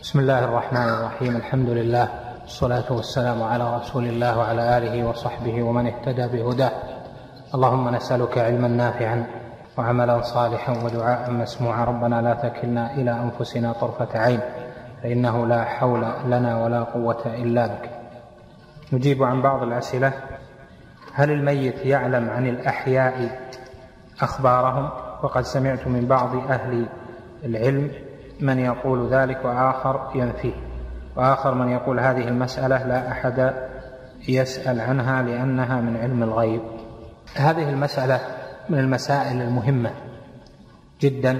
بسم الله الرحمن الرحيم. الحمد لله والصلاة والسلام على رسول الله وعلى آله وصحبه ومن اهتدى بهداه. اللهم نسألك علما نافعا وعملا صالحا ودعاء مسموعا. ربنا لا تكلنا إلى أنفسنا طرفة عين، فإنه لا حول لنا ولا قوة إلا بك. نجيب عن بعض الأسئلة. هل الميت يعلم عن الأحياء أخبارهم؟ وقد سمعت من بعض أهل العلم من يقول ذلك وآخر ينفيه، وآخر من يقول هذه المسألة لا أحد يسأل عنها لأنها من علم الغيب. هذه المسألة من المسائل المهمة جدا،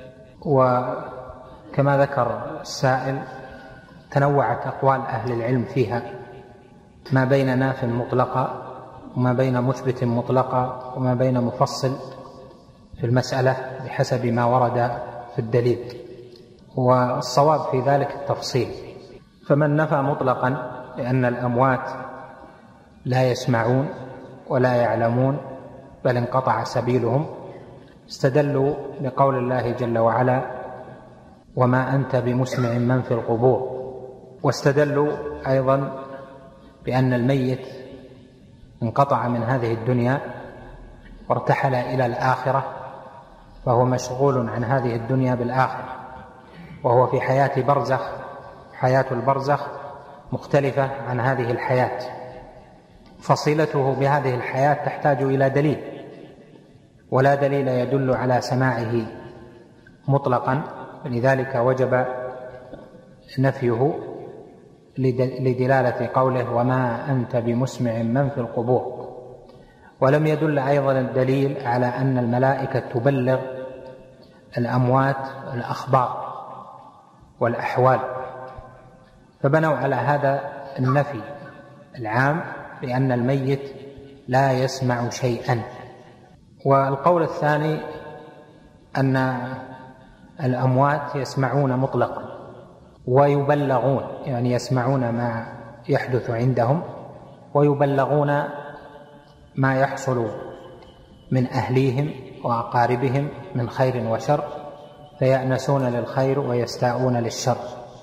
وكما ذكر السائل تنوعت أقوال أهل العلم فيها، ما بين ناف مطلقة وما بين مثبت مطلقة وما بين مفصل في المسألة بحسب ما ورد في الدليل، والصواب في ذلك التفصيل. فمن نفى مطلقا لأن الأموات لا يسمعون ولا يعلمون بل انقطع سبيلهم، استدلوا بقول الله جل وعلا: وما أنت بمسمع من في القبور. واستدلوا أيضا بأن الميت انقطع من هذه الدنيا وارتحل إلى الآخرة، فهو مشغول عن هذه الدنيا بالآخرة، وهو في حياة برزخ. حياة البرزخ مختلفة عن هذه الحياة، فصيلته بهذه الحياة تحتاج إلى دليل، ولا دليل يدل على سماعه مطلقا، لذلك وجب نفيه لدلالة قوله: وما أنت بمسمع من في القبور. ولم يدل أيضا الدليل على أن الملائكة تبلغ الأموات الأخبار والأحوال، فبنوا على هذا النفي العام بأن الميت لا يسمع شيئا. والقول الثاني أن الأموات يسمعون مطلقا ويبلغون، يعني يسمعون ما يحدث عندهم ويبلغون ما يحصل من أهليهم وأقاربهم من خير وشر، فيأنسون للخير ويستاءون للشر.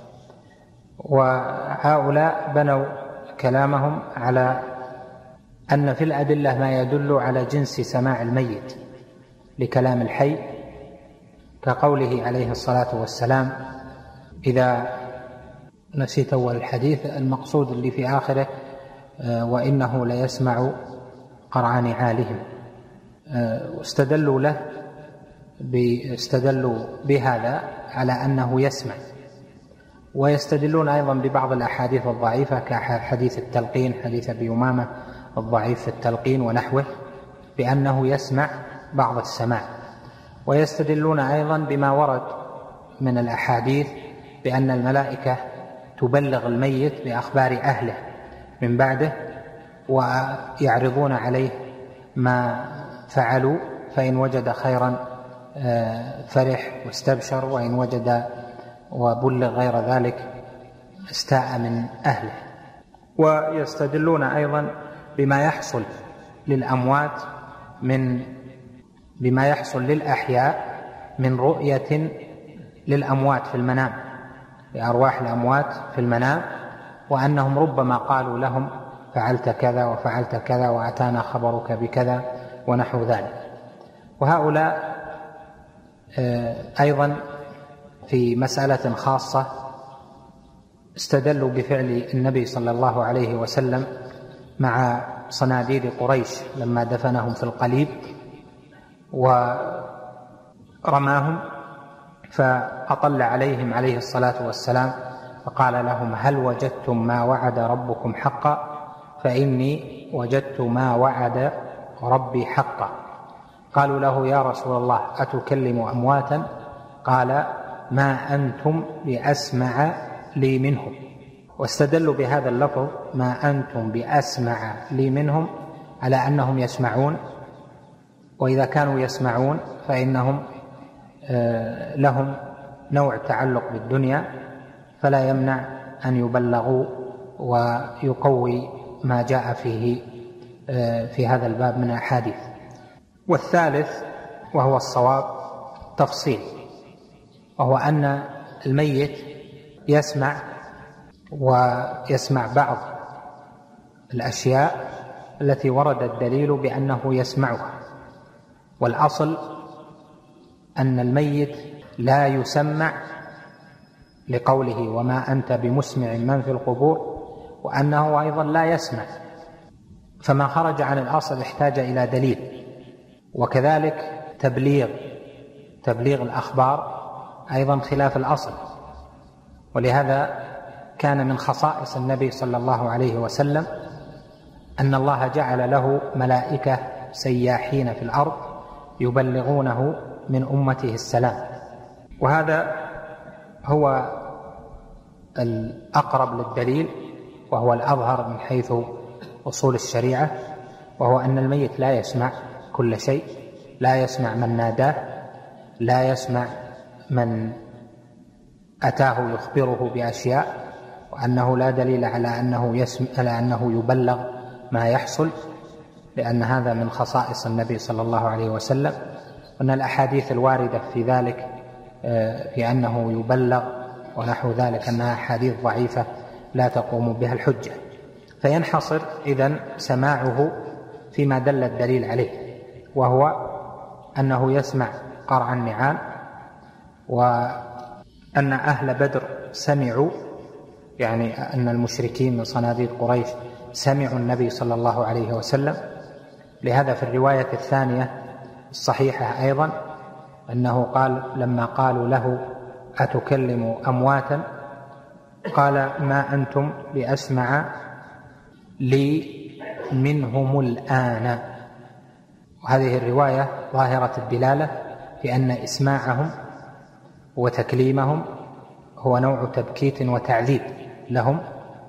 وهؤلاء بنوا كلامهم على أن في الأدلة ما يدل على جنس سماع الميت لكلام الحي، كقوله عليه الصلاة والسلام: إذا نسيت أول الحديث، المقصود اللي في آخره: وإنه ليسمع قرع نعالهم. استدلوا بهذا على أنه يسمع. ويستدلون أيضا ببعض الأحاديث الضعيفة كحديث التلقين، حديث أبي أمامة الضعيف في التلقين ونحوه، بأنه يسمع بعض السماع. ويستدلون أيضا بما ورد من الأحاديث بأن الملائكة تبلغ الميت بأخبار أهله من بعده، ويعرضون عليه ما فعلوا، فإن وجد خيرا فرح واستبشر، وإن وجد وبلغ غير ذلك استاء من أهله. ويستدلون أيضا بما يحصل للأموات بما يحصل للأحياء من رؤية للأموات في المنام، لأرواح الأموات في المنام، وأنهم ربما قالوا لهم: فعلت كذا وفعلت كذا وأتانا خبرك بكذا ونحو ذلك. وهؤلاء أيضا في مسألة خاصة استدلوا بفعل النبي صلى الله عليه وسلم مع صناديد قريش لما دفنهم في القليب ورماهم، فأطل عليهم عليه الصلاة والسلام فقال لهم: هل وجدتم ما وعد ربكم حقا؟ فإني وجدت ما وعد ربي حقا. قالوا له: يا رسول الله أتكلم أمواتا؟ قال: ما أنتم بأسمع لي منهم. واستدلوا بهذا اللفظ: ما أنتم بأسمع لي منهم، على أنهم يسمعون، وإذا كانوا يسمعون فإنهم لهم نوع تعلق بالدنيا، فلا يمنع أن يبلغوا ويقوي ما جاء فيه في هذا الباب من أحاديث. والثالث وهو الصواب تفصيل، وهو أن الميت يسمع ويسمع بعض الأشياء التي ورد الدليل بأنه يسمعها، والأصل أن الميت لا يسمع لقوله وما أنت بمسمع من في القبور، وأنه أيضا لا يسمع، فما خرج عن الأصل احتاج إلى دليل. وكذلك تبليغ الأخبار أيضا خلاف الأصل، ولهذا كان من خصائص النبي صلى الله عليه وسلم أن الله جعل له ملائكة سياحين في الأرض يبلغونه من أمته السلام، وهذا هو الأقرب للدليل وهو الأظهر من حيث أصول الشريعة، وهو أن الميت لا يسمع كل شيء، لا يسمع من ناداه، لا يسمع من أتاه يخبره بأشياء، وأنه لا دليل على أنه يبلغ ما يحصل، لأن هذا من خصائص النبي صلى الله عليه وسلم، وأن الأحاديث الواردة في ذلك في أنه يبلغ ونحو ذلك أنها أحاديث ضعيفة لا تقوم بها الحجة. فينحصر إذن سماعه فيما دل الدليل عليه، وهو أنه يسمع قرع النعال، وأن أهل بدر سمعوا، يعني أن المشركين من صناديد قريش سمعوا النبي صلى الله عليه وسلم. لهذا في الرواية الثانية الصحيحة أيضا أنه قال لما قالوا له أتكلم أمواتا قال ما أنتم بأسمع لي منهم الآن. وهذه الرواية ظاهرة الدلالة في أن إسماعهم وتكليمهم هو نوع تبكيت وتعذيب لهم،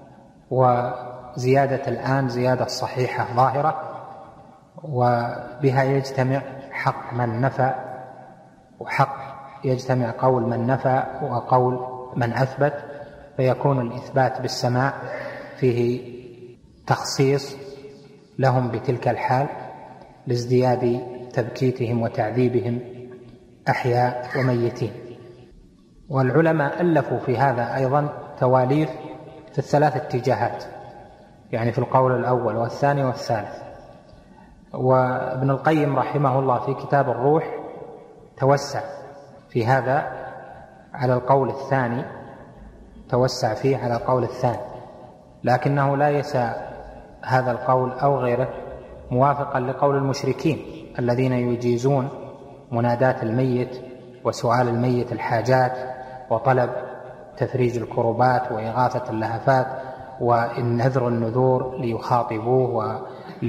وزيادة الآن زيادة صحيحة ظاهرة، وبها يجتمع حق من نفى وحق يجتمع قول من نفى وقول من أثبت، فيكون الإثبات بالسماع فيه تخصيص لهم بتلك الحال لازدياد تبكيتهم وتعذيبهم أحياء وميتين. والعلماء ألفوا في هذا أيضا تواليف في الثلاث اتجاهات، يعني في القول الأول والثاني والثالث. وابن القيم رحمه الله في كتاب الروح توسع في هذا على القول الثاني، توسع فيه على القول الثاني، لكنه لا يسع هذا القول أو غيره موافقا لقول المشركين الذين يجيزون منادات الميت وسؤال الميت الحاجات وطلب تفريج الكربات وإغاثة اللهفات ونذر النذور ليخاطبوه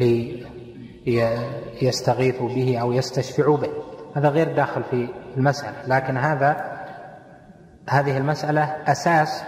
وليستغيثوا به أو يستشفعوا به. هذا غير داخل في المسألة، لكن هذه المسألة أساس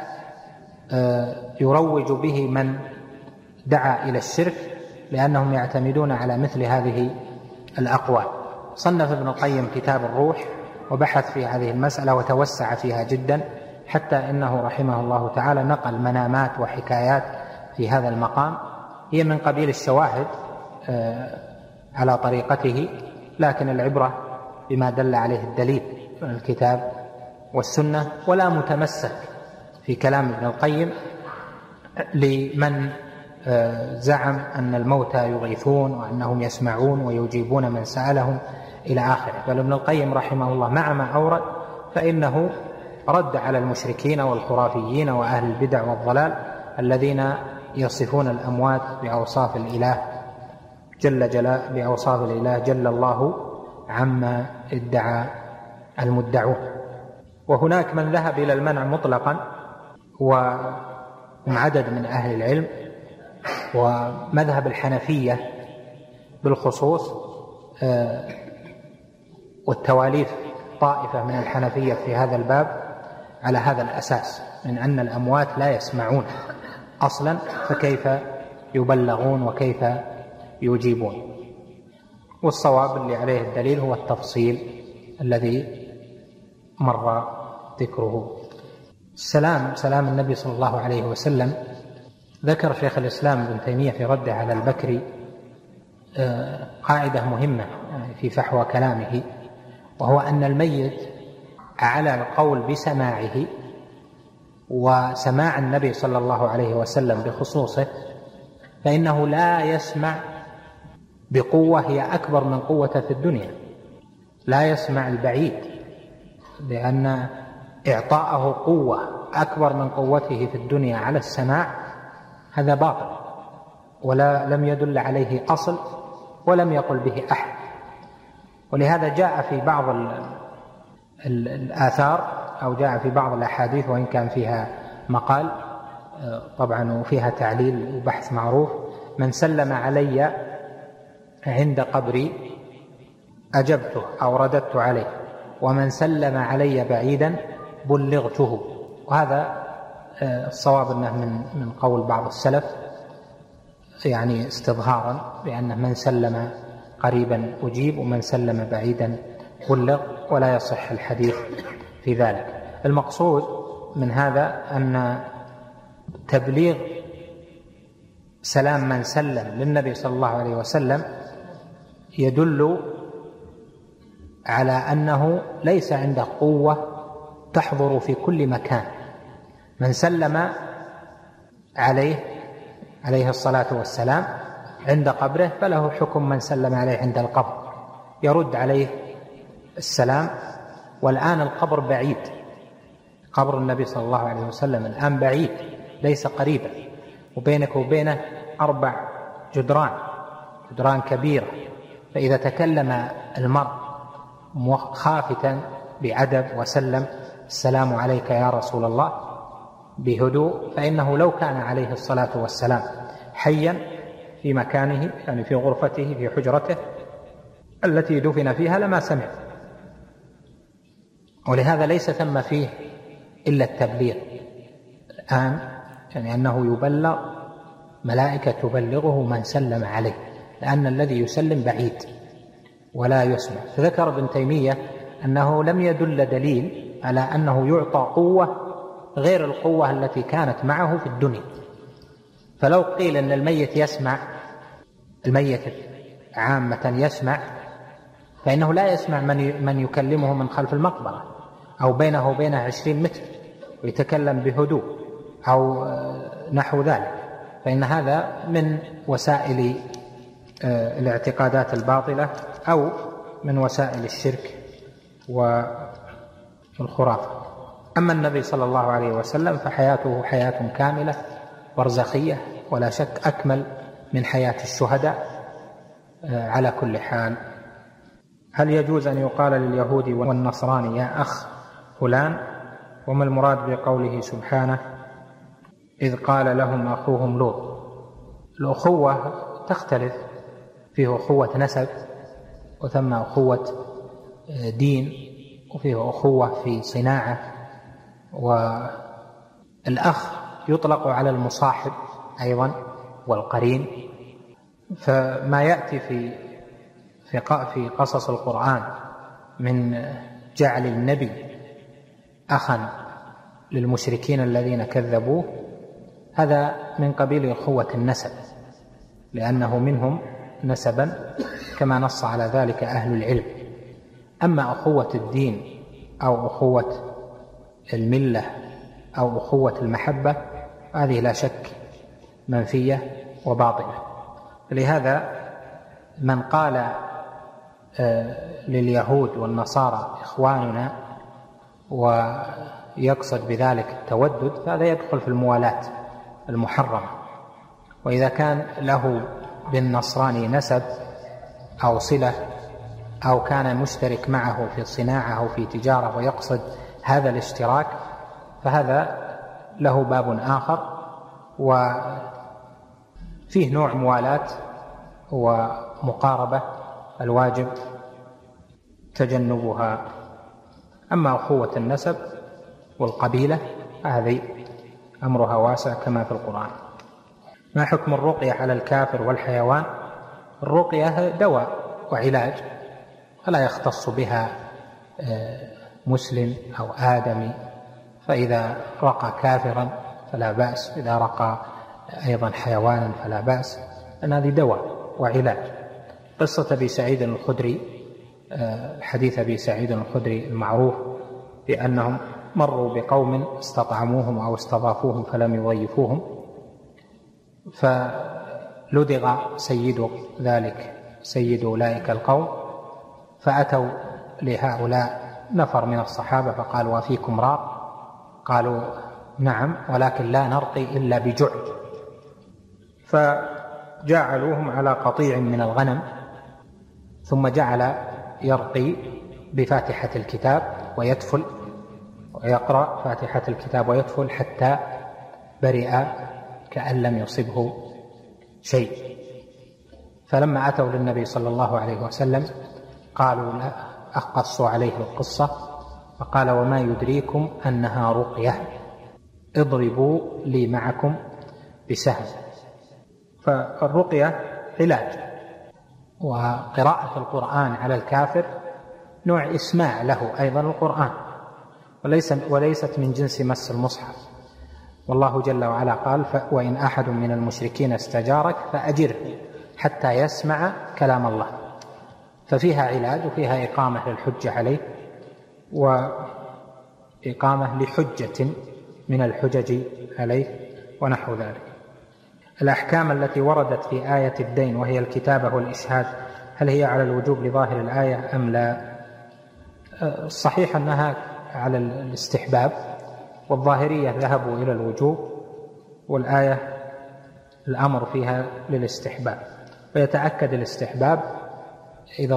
يروج به من دعا إلى الشرك، لأنهم يعتمدون على مثل هذه الأقوال. صنف ابن القيم كتاب الروح وبحث في هذه المسألة وتوسع فيها جدا، حتى إنه رحمه الله تعالى نقل منامات وحكايات في هذا المقام هي من قبيل الشواهد على طريقته، لكن العبرة بما دل عليه الدليل من الكتاب والسنة، ولا متمسك في كلام ابن القيم لمن زعم أن الموتى يغيثون وأنهم يسمعون ويجيبون من سألهم إلى آخره. بل ابن القيم رحمه الله مع ما أورد فإنه رد على المشركين والخرافيين وأهل البدع والضلال الذين يصفون الأموات بأوصاف الإله بأوصاف الإله جل الله عما ادعى المدعون. وهناك من ذهب إلى المنع مطلقا، وهم عدد من أهل العلم، ومذهب الحنفية بالخصوص والتواليف طائفة من الحنفية في هذا الباب على هذا الأساس، من أن الأموات لا يسمعون أصلا، فكيف يبلغون وكيف يجيبون؟ والصواب اللي عليه الدليل هو التفصيل الذي مر ذكره. سلام النبي صلى الله عليه وسلم. ذكر شيخ الإسلام ابن تيمية في رده على البكري قاعدة مهمة في فحوى كلامه، وهو أن الميت على القول بسماعه وسماع النبي صلى الله عليه وسلم بخصوصه، فإنه لا يسمع بقوة هي أكبر من قوته في الدنيا، لا يسمع البعيد، لأن إعطاءه قوة أكبر من قوته في الدنيا على السماع هذا باطل، ولا لم يدل عليه أصل ولم يقل به أحد. ولهذا جاء في بعض الآثار أو جاء في بعض الأحاديث، وإن كان فيها مقال طبعا وفيها تعليل وبحث معروف: من سلم علي عند قبري أجبته أو رددت عليه، ومن سلم علي بعيدا بلغته. وهذا الصواب أنه من قول بعض السلف، يعني استظهارا بأن من سلم قريبا أجيب ومن سلم بعيدا بلغ، ولا يصح الحديث في ذلك. المقصود من هذا أن تبليغ سلام من سلم للنبي صلى الله عليه وسلم يدل على أنه ليس عنده قوة تحضر في كل مكان. من سلم عليه الصلاة والسلام عند قبره فله حكم من سلم عليه عند القبر، يرد عليه السلام. والآن القبر بعيد، قبر النبي صلى الله عليه وسلم الآن بعيد ليس قريبا، وبينك وبينه 4 جدران كبيرة. فإذا تكلم المرء خافتا بعدب وسلم السلام عليك يا رسول الله بهدوء، فإنه لو كان عليه الصلاة والسلام حيا في مكانه، يعني في غرفته في حجرته التي دفن فيها، لما سمع. ولهذا ليس ثم فيه إلا التبليغ الآن، يعني أنه يبلغ، ملائكة تبلغه من سلم عليه، لأن الذي يسلم بعيد ولا يسمع. فذكر ابن تيمية أنه لم يدل دليل على أنه يعطى قوة غير القوة التي كانت معه في الدنيا. فلو قيل أن الميت يسمع، الميت عامة يسمع، فإنه لا يسمع من يكلمه من خلف المقبرة أو بينه وبينه 20 متر ويتكلم بهدوء أو نحو ذلك، فإن هذا من وسائل الاعتقادات الباطلة أو من وسائل الشرك والخرافة. أما النبي صلى الله عليه وسلم فحياته حياة كاملة برزخية، ولا شك أكمل من حياة الشهداء على كل حال. هل يجوز أن يقال لليهود والنصراني يا أخ فلان؟ وما المراد بقوله سبحانه إذ قال لهم أخوهم لوط؟ الأخوة تختلف، فيه أخوة نسب، وثم أخوة دين، وفيه أخوة في صناعة. والأخ يطلق على المصاحب أيضا والقرين. فما يأتي في قصص القرآن من جعل النبي أخا للمشركين الذين كذبوه، هذا من قبيل أخوة النسب، لأنه منهم نسبا كما نص على ذلك أهل العلم. أما أخوة الدين أو أخوة الملة أو أخوة المحبة، هذه لا شك منفية وباطلة. لهذا من قال لليهود والنصارى إخواننا ويقصد بذلك التودد، فهذا يدخل في الموالاة المحرمة. وإذا كان له بالنصراني نسب أو صلة أو كان مشترك معه في صناعة أو في تجارة ويقصد هذا الاشتراك، فهذا له باب آخر وفيه نوع موالاة ومقاربة الواجب تجنبها. أما أخوة النسب والقبيلة هذه أمرها واسع كما في القرآن. ما حكم الرقية على الكافر والحيوان؟ الرقية دواء وعلاج، فلا يختص بها مسلم أو آدمي، فإذا رقى كافرا فلا بأس، إذا رقى أيضا حيوانا فلا بأس، أن هذه دواء وعلاج. قصة أبي سعيد الخدري، حديث أبي سعيد الخدري المعروف بأنهم مروا بقوم استطعموهم أو استضافوهم فلم يضيفوهم، فلدغ سيد أولئك القوم، فأتوا لهؤلاء نفر من الصحابة فقالوا: وفيكم راق؟ قالوا: نعم، ولكن لا نرقي إلا بجع. فجعلوهم على قطيع من الغنم، ثم جعل يرقي بفاتحة الكتاب ويتفل ويقرأ فاتحة الكتاب ويتفل حتى برئ كأن لم يصبه شيء. فلما أتوا للنبي صلى الله عليه وسلم قالوا: لا، أقصوا عليه القصة، فقال: وما يدريكم أنها رقية، اضربوا لي معكم بسهم. فالرقية علاج، وقراءة القرآن على الكافر نوع إسماع له أيضا القرآن، وليست من جنس مس المصحف. والله جل وعلا قال: وإن أحد من المشركين استجارك فأجره حتى يسمع كلام الله. ففيها علاج وفيها إقامة للحجة عليه وإقامة لحجة من الحجج عليه ونحو ذلك. الأحكام التي وردت في آية الدين وهي الكتابة والإشهاد، هل هي على الوجوب لظاهر الآية أم لا؟ الصحيح أنها على الاستحباب، والظاهرية ذهبوا إلى الوجوب، والآية الأمر فيها للاستحباب. ويتأكد الاستحباب إذا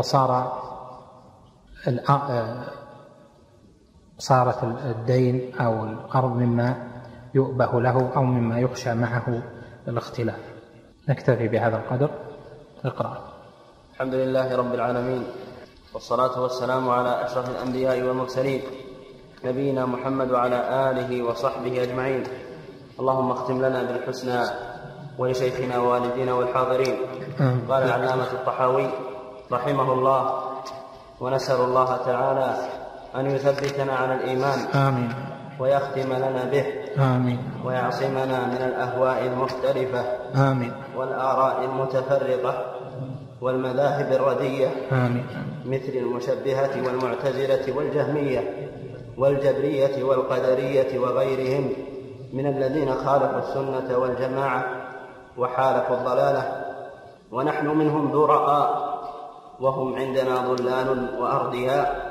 صارت الدين أو القرض مما يؤبه له أو مما يخشى معه الاختلاف. نكتفي بهذا القدر. اقرأ. الحمد لله رب العالمين، والصلاة والسلام على أشرف الأنبياء والمرسلين، نبينا محمد وعلى آله وصحبه أجمعين. اللهم اختم لنا بالحسنى ولشيخنا ووالدينا والحاضرين. قال العلامة الطحاوي رحمه الله: ونسأل الله تعالى أن يثبتنا على الإيمان، آمين، ويختم لنا به، آمين، ويعصمنا من الأهواء المختلفة، آمين، والآراء المتفرقة والمذاهب الردية، آمين، مثل المشبهة والمعتزلة والجهمية والجبرية والقدرية وغيرهم من الذين خالفوا السنة والجماعة وحالفوا الضلالة، ونحن منهم براء، وهم عندنا ضلال وأرضياء،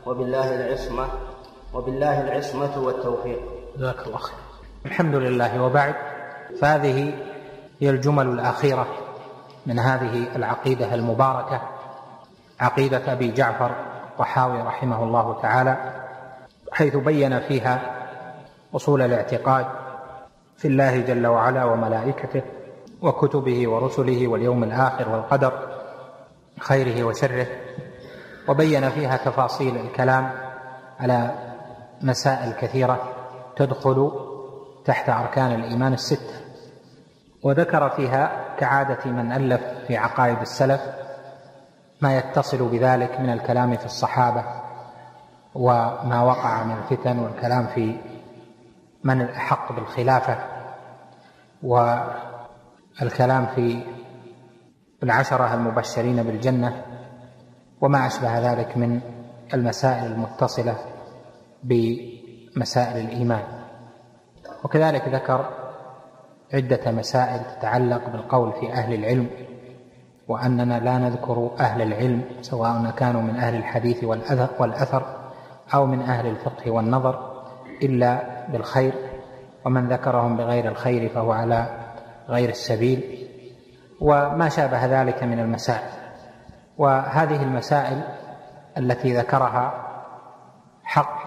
وبالله العصمة والتوفيق. جزاك الله خير. الحمد لله. وبعد، فهذه هي الجمل الأخيرة من هذه العقيدة المباركة، عقيدة أبي جعفر الطحاوي رحمه الله تعالى، حيث بين فيها أصول الاعتقاد في الله جل وعلا وملائكته وكتبه ورسله واليوم الآخر والقدر خيره وشره، وبين فيها تفاصيل الكلام على مسائل كثيرة تدخل تحت أركان الإيمان الستة، وذكر فيها كعادة من ألف في عقائد السلف ما يتصل بذلك من الكلام في الصحابة وما وقع من الفتن، والكلام في من الأحق بالخلافة، والكلام في العشرة المبشرين بالجنة، وما أشبه ذلك من المسائل المتصلة بمسائل الإيمان. وكذلك ذكر عدة مسائل تتعلق بالقول في أهل العلم، وأننا لا نذكر أهل العلم سواء كانوا من أهل الحديث والأثر أو من أهل الفقه والنظر إلا بالخير، ومن ذكرهم بغير الخير فهو على غير السبيل، وما شابه ذلك من المسائل. وهذه المسائل التي ذكرها حق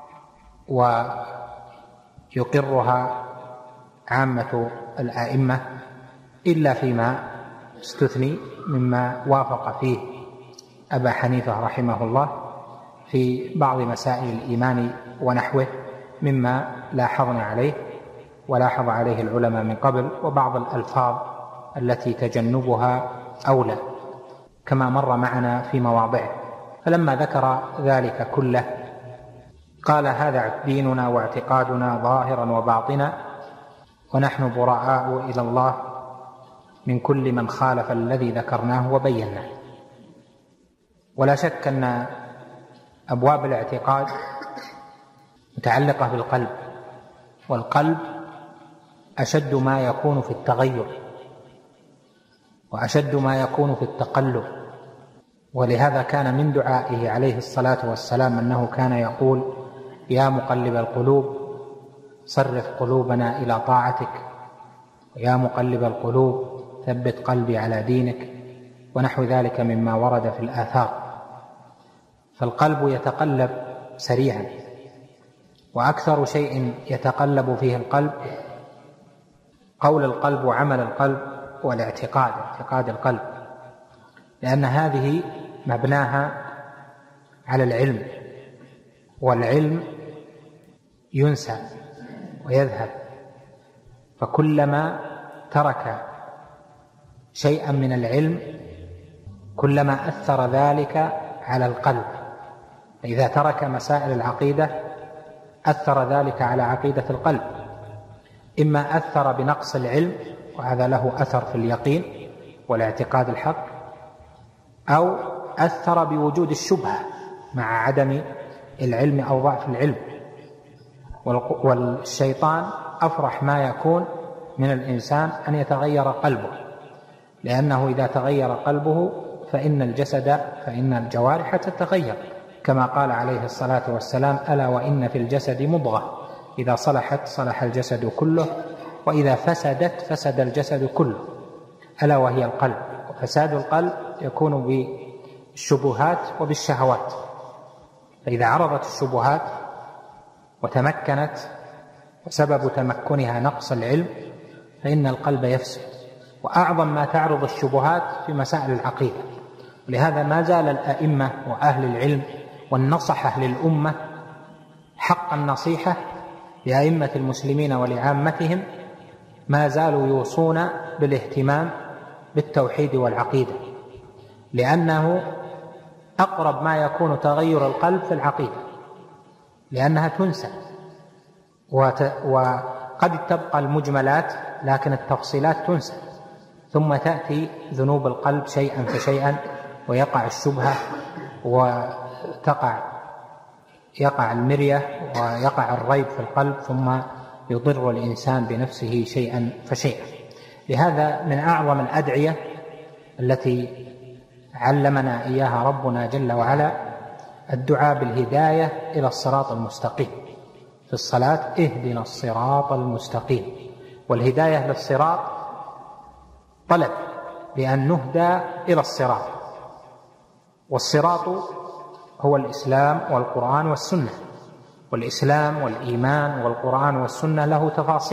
ويقرها عامة الآئمة، إلا فيما استثني مما وافق فيه أبا حنيفة رحمه الله في بعض مسائل الإيمان ونحوه مما لاحظنا عليه ولاحظ عليه العلماء من قبل، وبعض الألفاظ التي تجنبها أولى كما مر معنا في مواضعه. فلما ذكر ذلك كله قال: هذا ديننا واعتقادنا ظاهرا وباطنا، ونحن براء إلى الله من كل من خالف الذي ذكرناه وبيناه. ولا شك أن أبواب الاعتقاد متعلقة بالقلب، والقلب أشد ما يكون في التغير وأشد ما يكون في التقلب. ولهذا كان من دعائه عليه الصلاة والسلام أنه كان يقول: يا مقلب القلوب صرف قلوبنا إلى طاعتك، ويا مقلب القلوب ثبت قلبي على دينك، ونحو ذلك مما ورد في الآثار. فالقلب يتقلب سريعا، وأكثر شيء يتقلب فيه القلب قول القلب وعمل القلب والاعتقاد، اعتقاد القلب، لأن هذه مبناها على العلم، والعلم ينسى ويذهب، فكلما ترك شيئا من العلم كلما أثر ذلك على القلب. فإذا ترك مسائل العقيدة أثر ذلك على عقيدة القلب، إما أثر بنقص العلم وهذا له أثر في اليقين والاعتقاد الحق، أو أثر بوجود الشبهة مع عدم العلم أو ضعف العلم. والشيطان أفرح ما يكون من الإنسان أن يتغير قلبه، لأنه إذا تغير قلبه فإن الجوارح تتغير، كما قال عليه الصلاة والسلام: ألا وإن في الجسد مضغة إذا صلحت صلح الجسد كله، وإذا فسدت فسد الجسد كله، ألا وهي القلب. وفساد القلب يكون بالشبهات وبالشهوات، فإذا عرضت الشبهات وتمكنت وسبب تمكنها نقص العلم فإن القلب يفسد. وأعظم ما تعرض الشبهات في مسائل العقيدة، ولهذا ما زال الأئمة وأهل العلم والنصحة للأمة حق النصيحة لأئمة المسلمين ولعامتهم ما زالوا يوصون بالاهتمام بالتوحيد والعقيدة، لأنه أقرب ما يكون تغير القلب في العقيدة، لأنها تنسى وقد تبقى المجملات لكن التفصيلات تنسى، ثم تأتي ذنوب القلب شيئا فشيئا ويقع الشبهة يقع المرية ويقع الريب في القلب، ثم يضر الإنسان بنفسه شيئا فشيئا. لهذا من أعظم الأدعية التي علمنا إياها ربنا جل وعلا الدعاء بالهداية إلى الصراط المستقيم في الصلاة: اهدنا الصراط المستقيم. والهداية للصراط طلب بأن نهدى إلى الصراط، والصراط هو الإسلام والقرآن والسنة، والإسلام والإيمان والقرآن والسنة له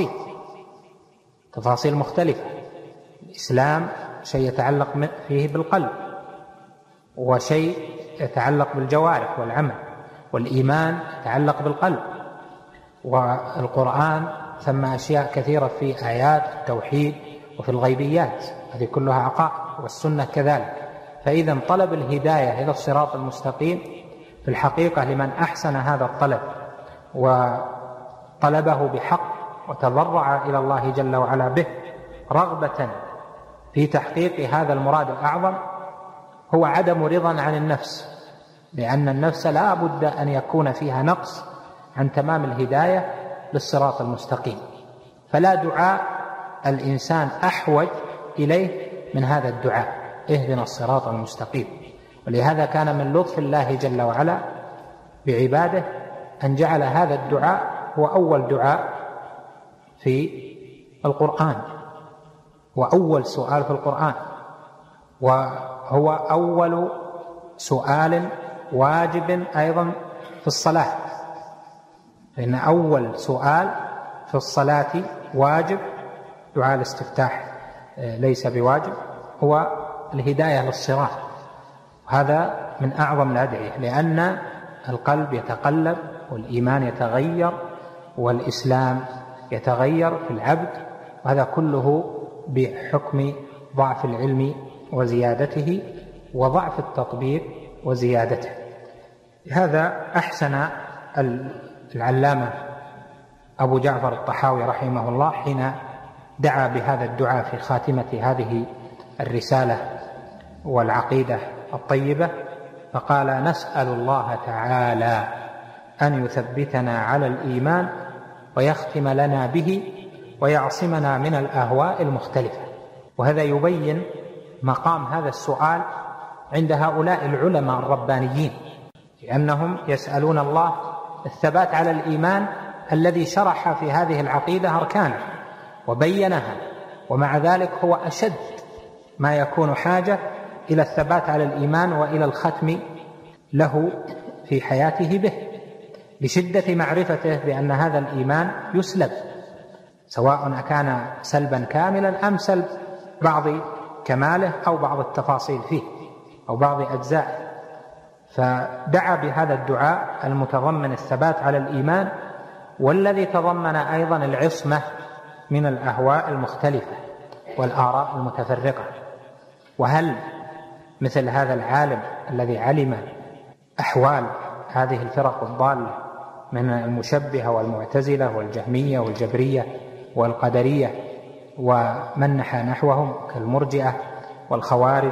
تفاصيل مختلفة. الإسلام شيء يتعلق فيه بالقلب، وشيء يتعلق بالجوارح والعمل، والإيمان يتعلق بالقلب، والقرآن ثم أشياء كثيرة في آيات التوحيد وفي الغيبيات، هذه كلها عقائد، والسنة كذلك. فإذا طلب الهداية إلى الصراط المستقيم في الحقيقة لمن أحسن هذا الطلب وطلبه بحق وتضرع إلى الله جل وعلا به رغبة في تحقيق هذا المراد الأعظم، هو عدم رضا عن النفس، لأن النفس لا بد أن يكون فيها نقص عن تمام الهداية للصراط المستقيم. فلا دعاء الإنسان أحوج إليه من هذا الدعاء: اهدنا الصراط المستقيم. ولهذا كان من لطف الله جل وعلا بعباده أن جعل هذا الدعاء هو أول دعاء في القرآن، وأول سؤال في القرآن، وهو أول سؤال واجب أيضا في الصلاة، فإن أول سؤال في الصلاة واجب، دعاء الاستفتاح ليس بواجب، هو الهداية للصراط. هذا من أعظم الأدعية، لأن القلب يتقلب والإيمان يتغير والإسلام يتغير في العبد، وهذا كله بحكم ضعف العلم وزيادته وضعف التطبيق وزيادته. هذا أحسن العلامة أبو جعفر الطحاوي رحمه الله حين دعا بهذا الدعاء في خاتمة هذه الرسالة والعقيدة الطيبة، فقال: نسأل الله تعالى أن يثبتنا على الإيمان ويختم لنا به ويعصمنا من الأهواء المختلفة. وهذا يبين مقام هذا السؤال عند هؤلاء العلماء الربانيين، لأنهم يسألون الله الثبات على الإيمان الذي شرح في هذه العقيدة أركانه وبينها، ومع ذلك هو أشد ما يكون حاجة إلى الثبات على الإيمان وإلى الختم له في حياته به، لشدة معرفته بأن هذا الإيمان يسلب، سواء كان سلبا كاملا أم سلب بعض كماله أو بعض التفاصيل فيه أو بعض أجزائه. فدعا بهذا الدعاء المتضمن الثبات على الإيمان، والذي تضمن أيضا العصمة من الأهواء المختلفة والآراء المتفرقة. وهل مثل هذا العالم الذي علم أحوال هذه الفرق الضالة من المشبهة والمعتزلة والجهمية والجبرية والقدرية ومن نحى نحوهم كالمرجئة والخوارج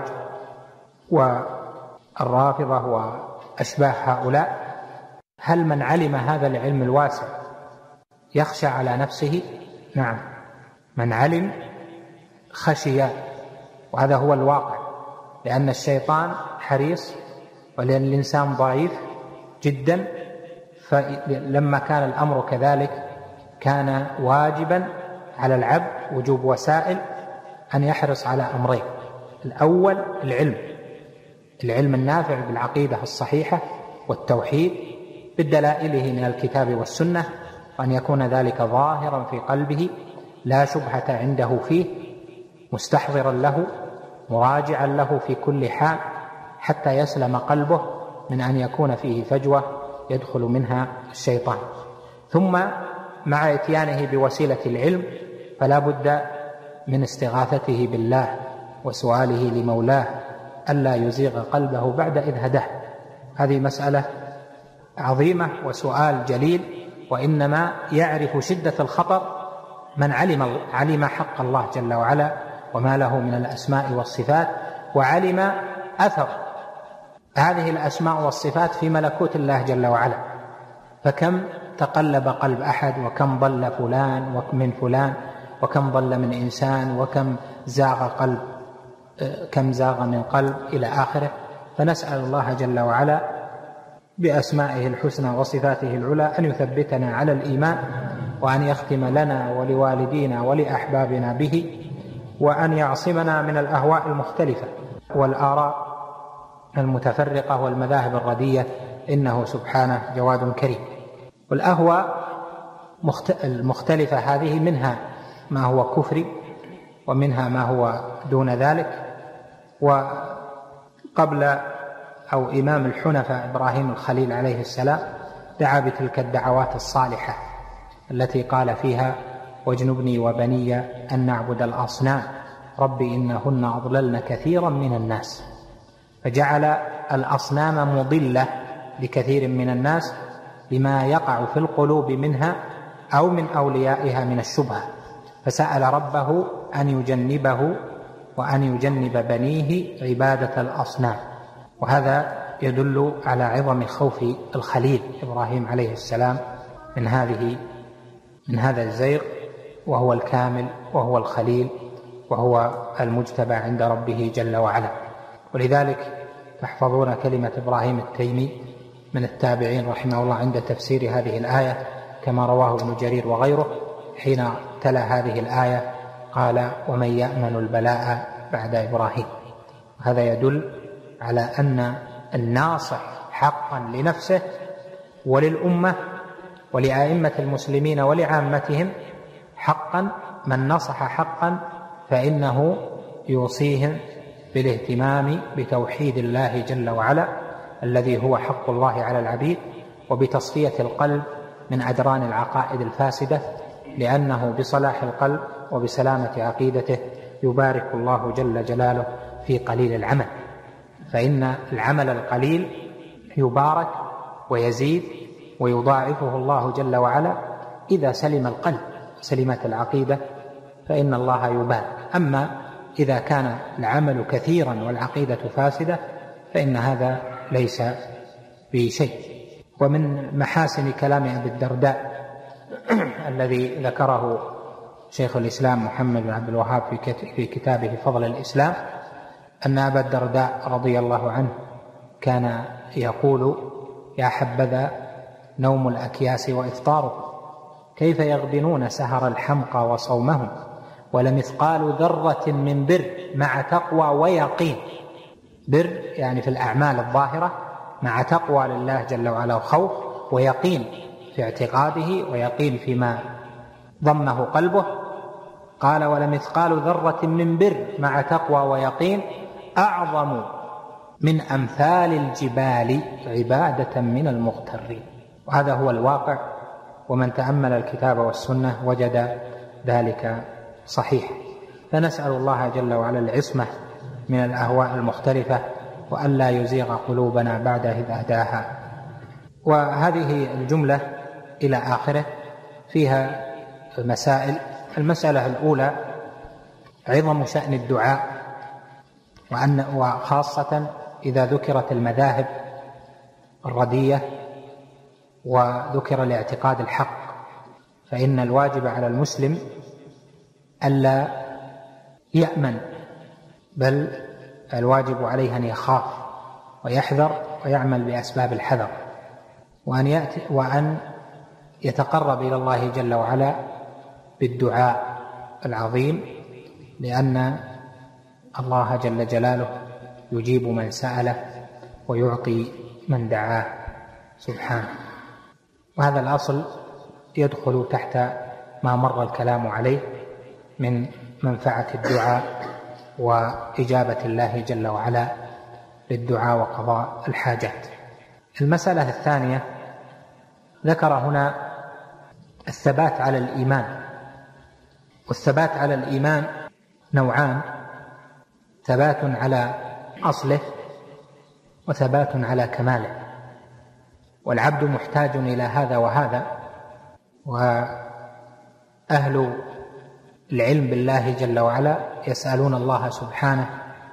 والرافضة وأشباه هؤلاء، هل من علم هذا العلم الواسع يخشى على نفسه؟ نعم، من علم خشي، وهذا هو الواقع، لأن الشيطان حريص ولأن الإنسان ضعيف جدا. فلما كان الأمر كذلك كان واجبا على العبد وجوب وسائل أن يحرص على أمرين: الأول العلم النافع بالعقيدة الصحيحة والتوحيد بدلائله من الكتاب والسنة، وأن يكون ذلك ظاهرا في قلبه لا شبهة عنده فيه، مستحضرا له مراجعا له في كل حال حتى يسلم قلبه من أن يكون فيه فجوة يدخل منها الشيطان. ثم مع إتيانه بوسيلة العلم فلا بد من استغاثته بالله وسؤاله لمولاه ألا يزيغ قلبه بعد إذ هداه. هذه مسألة عظيمة وسؤال جليل، وإنما يعرف شدة الخطر من علم حق الله جل وعلا وما له من الأسماء والصفات، وعلم أثر هذه الأسماء والصفات في ملكوت الله جل وعلا. فكم تقلب قلب أحد، وكم ضل فلان ومن فلان، وكم ضل من إنسان، وكم زاغ قلب، كم زاغ من قلب إلى آخره. فنسأل الله جل وعلا بأسمائه الحسنى وصفاته العلى أن يثبتنا على الإيمان، وأن يختم لنا ولوالدينا ولأحبابنا به، وأن يعصمنا من الأهواء المختلفة والآراء المتفرقة والمذاهب الردية، إنه سبحانه جواد كريم. والأهواء المختلفة هذه منها ما هو كفري ومنها ما هو دون ذلك. وقبل أو إمام الحنفاء إبراهيم الخليل عليه السلام دعا بتلك الدعوات الصالحة التي قال فيها: واجنبني وبني أن نعبد الأصنام رب إنهن أضللن كثيرا من الناس. فجعل الأصنام مضلة لكثير من الناس لما يقع في القلوب منها أو من أوليائها من الشبهة، فسأل ربه أن يجنبه وأن يجنب بنيه عبادة الأصنام. وهذا يدل على عظم خوف الخليل إبراهيم عليه السلام من هذا الزيغ، وهو الكامل وهو الخليل وهو المجتبى عند ربه جل وعلا. ولذلك تحفظون كلمة إبراهيم التيمي من التابعين رحمه الله عند تفسير هذه الآية، كما رواه ابن جرير وغيره، حين تلا هذه الآية قال: ومن يأمن البلاء بعد إبراهيم. هذا يدل على أن الناصح حقا لنفسه وللأمة ولأئمة المسلمين ولعامتهم حقا، من نصح حقا فإنه يوصيهم بالاهتمام بتوحيد الله جل وعلا الذي هو حق الله على العبيد، وبتصفية القلب من أدران العقائد الفاسدة، لأنه بصلاح القلب وبسلامة عقيدته يبارك الله جل جلاله في قليل العمل. فإن العمل القليل يبارك ويزيد ويضاعفه الله جل وعلا إذا سلم القلب، سلمت العقيدة، فإن الله يبارك. أما إذا كان العمل كثيرا والعقيدة فاسدة فإن هذا ليس بشيء. ومن محاسن كلام أبي الدرداء الذي ذكره شيخ الإسلام محمد بن عبد الوهاب في كتابه فضل الإسلام أن أبا الدرداء رضي الله عنه كان يقول: يا حبذا نوم الأكياس وإفطاره، كيف يغبنون سهر الحمقى وصومهم، ولمثقال ذرة من بر مع تقوى ويقين. بر يعني في الأعمال الظاهرة، مع تقوى لله جل وعلا وخوف، ويقين في اعتقاده، ويقين فيما ضمه قلبه. قال: ولمثقال ذرة من بر مع تقوى ويقين أعظم من أمثال الجبال عبادة من المغترين. وهذا هو الواقع، ومن تأمل الكتاب والسنة وجد ذلك صحيح. فنسأل الله جل وعلا العصمة من الأهواء المختلفة، وأن لا يزيغ قلوبنا بعد إذ هداها. وهذه الجملة إلى آخره فيها مسائل. المسألة الأولى عظم شأن الدعاء، وخاصة إذا ذكرت المذاهب الردية وذكر الاعتقاد الحق، فإن الواجب على المسلم ألا يأمن، بل الواجب عليه أن يخاف ويحذر ويعمل بأسباب الحذر، وأن يتقرب إلى الله جل وعلا بالدعاء العظيم، لأن الله جل جلاله يجيب من سأله ويعطي من دعاه سبحانه. وهذا الأصل يدخل تحت ما مر الكلام عليه من منفعة الدعاء وإجابة الله جل وعلا للدعاء وقضاء الحاجات. المسألة الثانية ذكر هنا الثبات على الإيمان. والثبات على الإيمان نوعان: ثبات على أصله وثبات على كماله، والعبد محتاج إلى هذا وهذا. وأهل العلم بالله جل وعلا يسألون الله سبحانه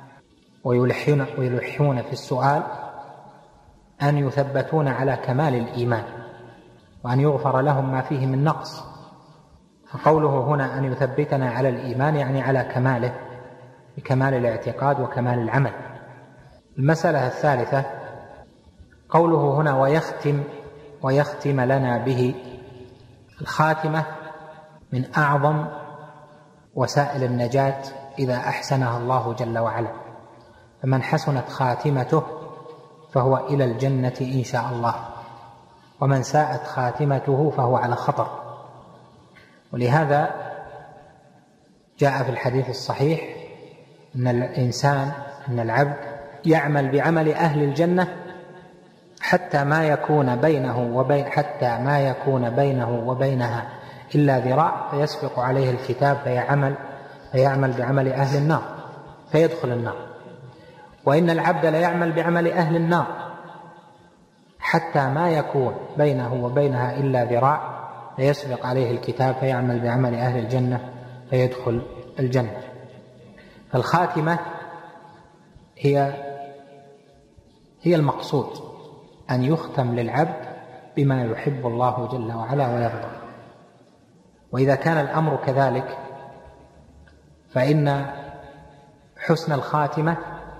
ويلحون في السؤال أن يثبتون على كمال الإيمان، وأن يغفر لهم ما فيه من نقص. فقوله هنا أن يثبتنا على الإيمان يعني على كماله، بكمال الاعتقاد وكمال العمل. المسألة الثالثة قوله هنا ويختم لنا به. الخاتمة من أعظم وسائل النجاة إذا أحسنها الله جل وعلا، فمن حسنت خاتمته فهو إلى الجنة إن شاء الله، ومن ساءت خاتمته فهو على خطر. ولهذا جاء في الحديث الصحيح أن العبد يعمل بعمل أهل الجنة حتى ما يكون بينه وبينها إلا ذراع، فيسبق عليه الكتاب فيعمل بعمل أهل النار فيدخل النار. وإن العبد ليعمل بعمل أهل النار حتى ما يكون بينه وبينها إلا ذراع، فيسبق عليه الكتاب فيعمل بعمل أهل الجنة فيدخل الجنة. فالخاتمة هي المقصود، أن يختم للعبد بما يحب الله جل وعلا ويرضى. وإذا كان الأمر كذلك فإن حسن الخاتمة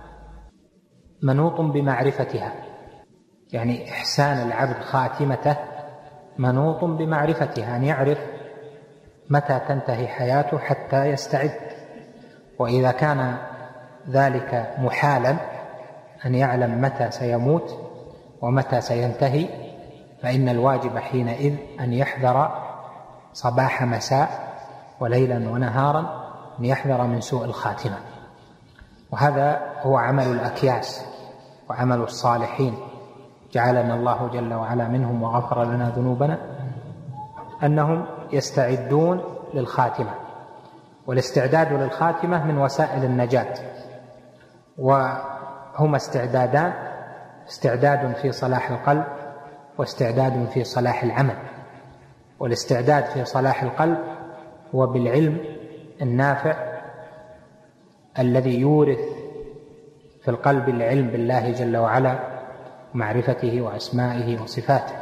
منوط بمعرفتها، يعني إحسان العبد خاتمته منوط بمعرفتها، أن يعرف متى تنتهي حياته حتى يستعد. وإذا كان ذلك محالا أن يعلم متى سيموت ومتى سينتهي، فإن الواجب حينئذ أن يحذر صباح مساء وليلا ونهارا، أن يحذر من سوء الخاتمة. وهذا هو عمل الأكياس وعمل الصالحين، جعلنا الله جل وعلا منهم وغفر لنا ذنوبنا، أنهم يستعدون للخاتمة. والاستعداد للخاتمة من وسائل النجاة، وهما استعدادان: استعداد في صلاح القلب واستعداد في صلاح العمل. والاستعداد في صلاح القلب هو بالعلم النافع الذي يورث في القلب العلم بالله جل وعلا ومعرفته وأسمائه وصفاته،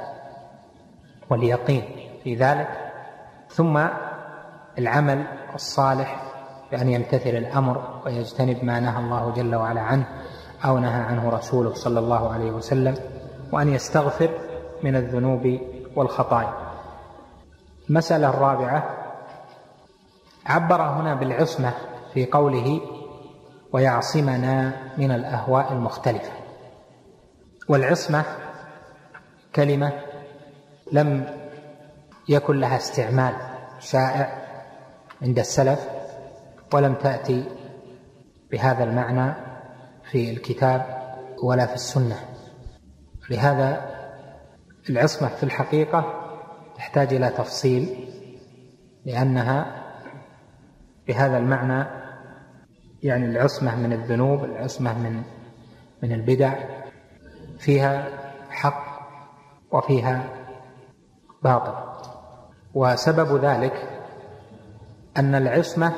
واليقين في ذلك. ثم العمل الصالح بأن يمتثل الأمر ويجتنب ما نهى الله جل وعلا عنه أو نهى عنه رسوله صلى الله عليه وسلم، وأن يستغفر من الذنوب والخطايا. المسألة الرابعة، عبر هنا بالعصمة في قوله ويعصمنا من الأهواء المختلفة. والعصمة كلمة لم يكن لها استعمال شائع عند السلف، ولم تأتي بهذا المعنى في الكتاب ولا في السنة. لهذا العصمة في الحقيقة تحتاج إلى تفصيل، لأنها بهذا المعنى يعني العصمة من الذنوب، العصمة من البدع، فيها حق وفيها باطل. وسبب ذلك أن العصمة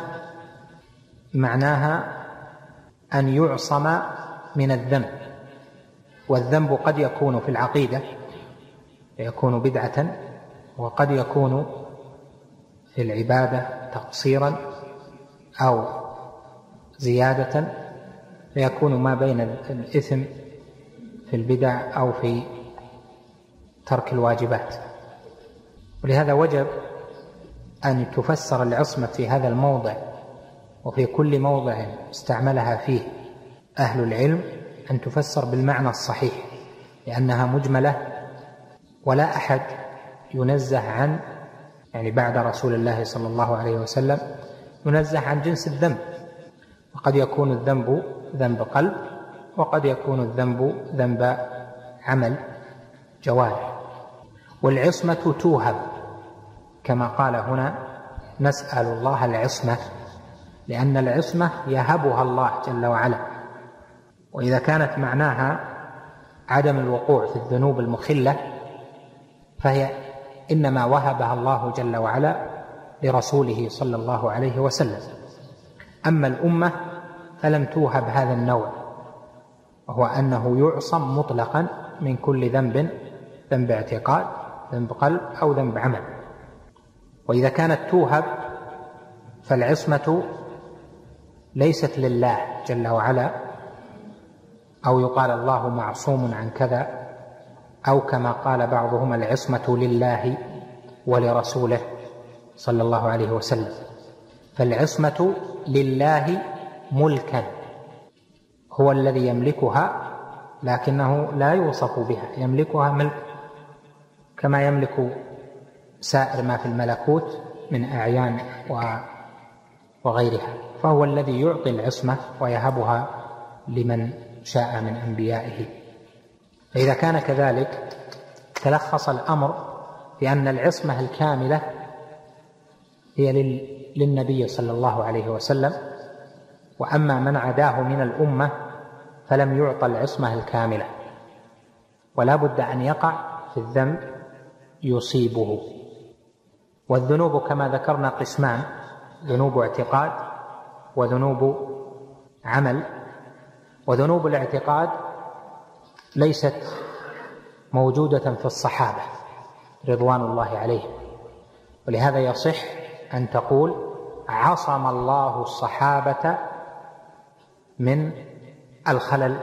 معناها أن يعصم من الذنب، والذنب قد يكون في العقيدة يكون بدعة، وقد يكون في العبادة تقصيرا أو زيادة، فيكون ما بين الإثم في البدع أو في ترك الواجبات. ولهذا وجب أن تفسر العصمة في هذا الموضع وفي كل موضع استعملها فيه أهل العلم، أن تفسر بالمعنى الصحيح، لأنها مجملة ولا أحد ينزه عن يعني بعد رسول الله صلى الله عليه وسلم ينزه عن جنس الذنب. وقد يكون الذنب ذنب قلب، وقد يكون الذنب ذنب عمل جوارح. والعصمة توهب كما قال هنا نسأل الله العصمة، لأن العصمة يهبها الله جل وعلا. وإذا كانت معناها عدم الوقوع في الذنوب المخلة، فهي إنما وهبها الله جل وعلا لرسوله صلى الله عليه وسلم. أما الأمة فلم توهب هذا النوع، وهو أنه يعصم مطلقا من كل ذنب، ذنب اعتقاد، ذنب قلب، أو ذنب عمل. وإذا كانت توهب فالعصمة ليست لله جل وعلا، أو يقال الله معصوم عن كذا، أو كما قال بعضهم العصمة لله ولرسوله صلى الله عليه وسلم. فالعصمة لله ملكا، هو الذي يملكها، لكنه لا يوصف بها، يملكها ملك كما يملك سائر ما في الملكوت من أعيان وغيرها. فهو الذي يعطي العصمة ويهبها لمن شاء من أنبيائه. فإذا كان كذلك تلخص الأمر بأن العصمة الكاملة هي للنبي صلى الله عليه وسلم، وأما من عداه من الأمة فلم يعطى العصمة الكاملة، ولا بد أن يقع في الذنب يصيبه. والذنوب كما ذكرنا قسمان: ذنوب اعتقاد وذنوب عمل. وذنوب الاعتقاد ليست موجودة في الصحابة رضوان الله عليهم، ولهذا يصح أن تقول عصم الله الصحابة من الخلل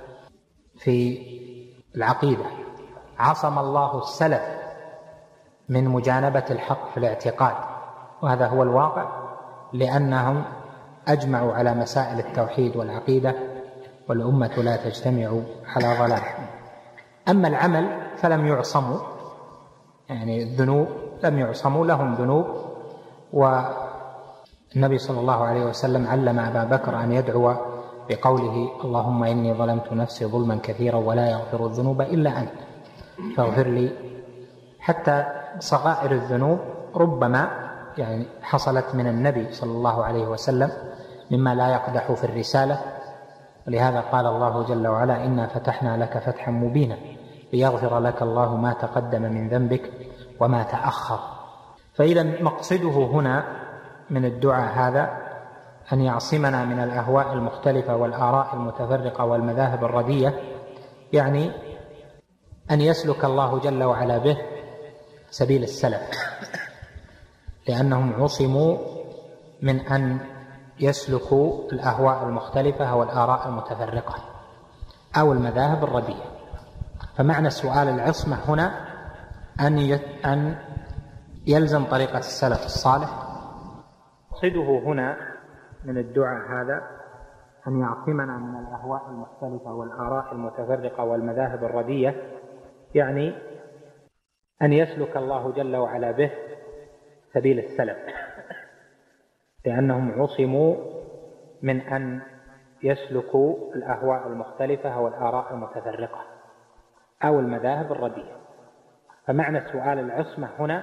في العقيدة، عصم الله السلف من مجانبة الحق في الاعتقاد. وهذا هو الواقع، لأنهم أجمعوا على مسائل التوحيد والعقيدة، والأمة لا تجتمع على ضلال. أما العمل فلم يعصموا، يعني الذنوب لم يعصموا، لهم ذنوب. والنبي صلى الله عليه وسلم علم أبا بكر أن يدعو بقوله اللهم إني ظلمت نفسي ظلما كثيرا ولا يغفر الذنوب إلا أنت فاغفر لي. حتى صغائر الذنوب ربما يعني حصلت من النبي صلى الله عليه وسلم مما لا يقدح في الرسالة، ولهذا قال الله جل وعلا إنا فتحنا لك فتحا مبينا ليغفر لك الله ما تقدم من ذنبك وما تأخر. فإذا مقصده هنا من الدعاء هذا أن يعصمنا من الأهواء المختلفة والآراء المتفرقة والمذاهب الردية، يعني أن يسلك الله جل وعلا به سبيل السلف، لأنهم عصموا من أن يسلكوا الأهواء المختلفة والآراء المتفرقة أو المذاهب الرديئة. فمعنى سؤال العصمة هنا أن يلزم طريقة السلف الصالح. قصده هنا من الدعاء هذا أن يعصمنا من الأهواء المختلفة والآراء المتفرقة والمذاهب الرديئة، يعني أن يسلك الله جل وعلا به سبيل السلف، لأنهم عصموا من أن يسلكوا الأهواء المختلفة والآراء المتفرقة أو المذاهب الرديئة. فمعنى سؤال العصمة هنا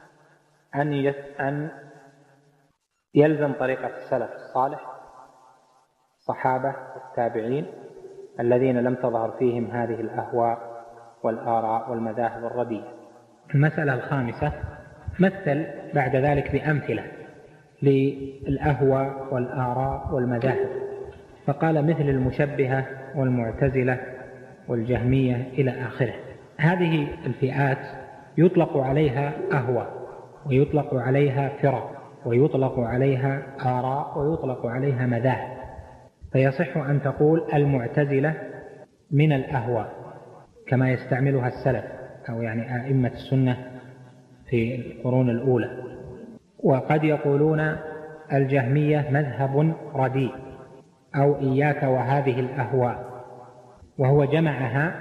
أن يلزم طريقة السلف الصالح، الصحابة والتابعين الذين لم تظهر فيهم هذه الأهواء والآراء والمذاهب الرديئة. المسألة الخامسة: مثل بعد ذلك بأمثلة للأهواء والآراء والمذاهب، فقال مثل المشبهة والمعتزلة والجهمية إلى آخره. هذه الفئات يطلق عليها أهواء، ويطلق عليها فرق، ويطلق عليها آراء، ويطلق عليها مذاهب. فيصح أن تقول المعتزلة من الأهواء كما يستعملها السلف، أو يعني أئمة السنة في القرون الأولى. وقد يقولون الجهمية مذهب رديء، أو إياك وهذه الأهواء، وهو جمعها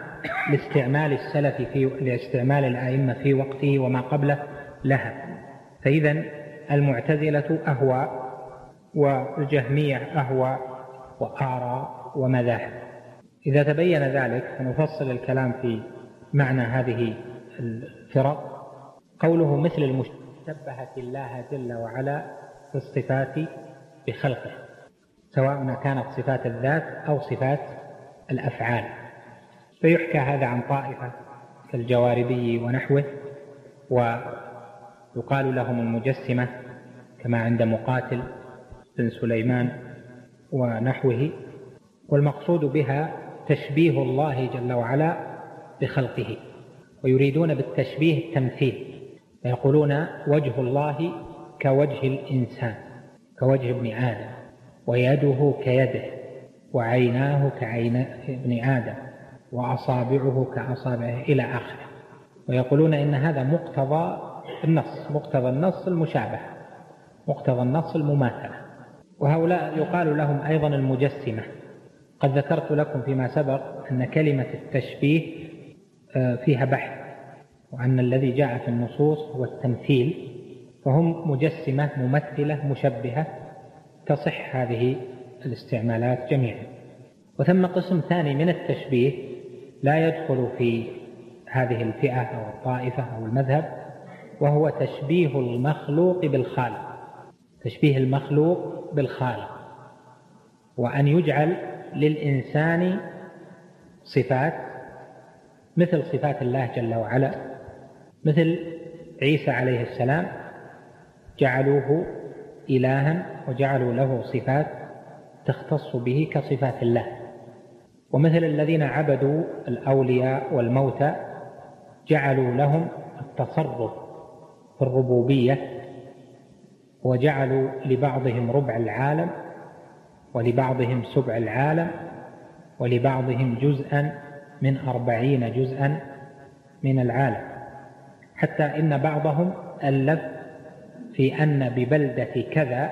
لاستعمال الأئمة في وقته وما قبله لها. فإذا المعتزلة أهواء، والجهمية أهواء وآراء ومذاهب. إذا تبين ذلك فنفصل الكلام في معنى هذه الفرق. قوله مثل المشبهة الله جل وعلا في الصفات بخلقه، سواء كانت صفات الذات أو صفات الأفعال. فيحكى هذا عن طائفة كالجواربي ونحوه، ويقال لهم المجسمة كما عند مقاتل بن سليمان ونحوه. والمقصود بها تشبيه الله جل وعلا بخلقه، ويريدون بالتشبيه التمثيل، فيقولون وجه الله كوجه الإنسان، كوجه ابن آدم، ويده كيده، وعيناه كعين ابن آدم، وأصابعه كأصابعه إلى آخره. ويقولون إن هذا مقتضى النص المشابهة، مقتضى النص المماثلة. وهؤلاء يقال لهم أيضا المجسمة. قد ذكرت لكم فيما سبق أن كلمة التشبيه فيها بحث، وأن الذي جاء في النصوص هو التمثيل، فهم مجسمة ممثلة مشبهة، تصح هذه الاستعمالات جميعا. وثم قسم ثاني من التشبيه لا يدخل في هذه الفئة أو الطائفة أو المذهب، وهو تشبيه المخلوق بالخالق، تشبيه المخلوق بالخالق، وأن يجعل للإنسان صفات مثل صفات الله جل وعلا، مثل عيسى عليه السلام جعلوه إلها وجعلوا له صفات تختص به كصفات الله. ومثل الذين عبدوا الأولياء والموتى جعلوا لهم التصرف في الربوبية، وجعلوا لبعضهم ربع العالم، ولبعضهم سبع العالم، ولبعضهم جزءا من 40 جزءا من العالم، حتى إن بعضهم ألف في أن ببلدة كذا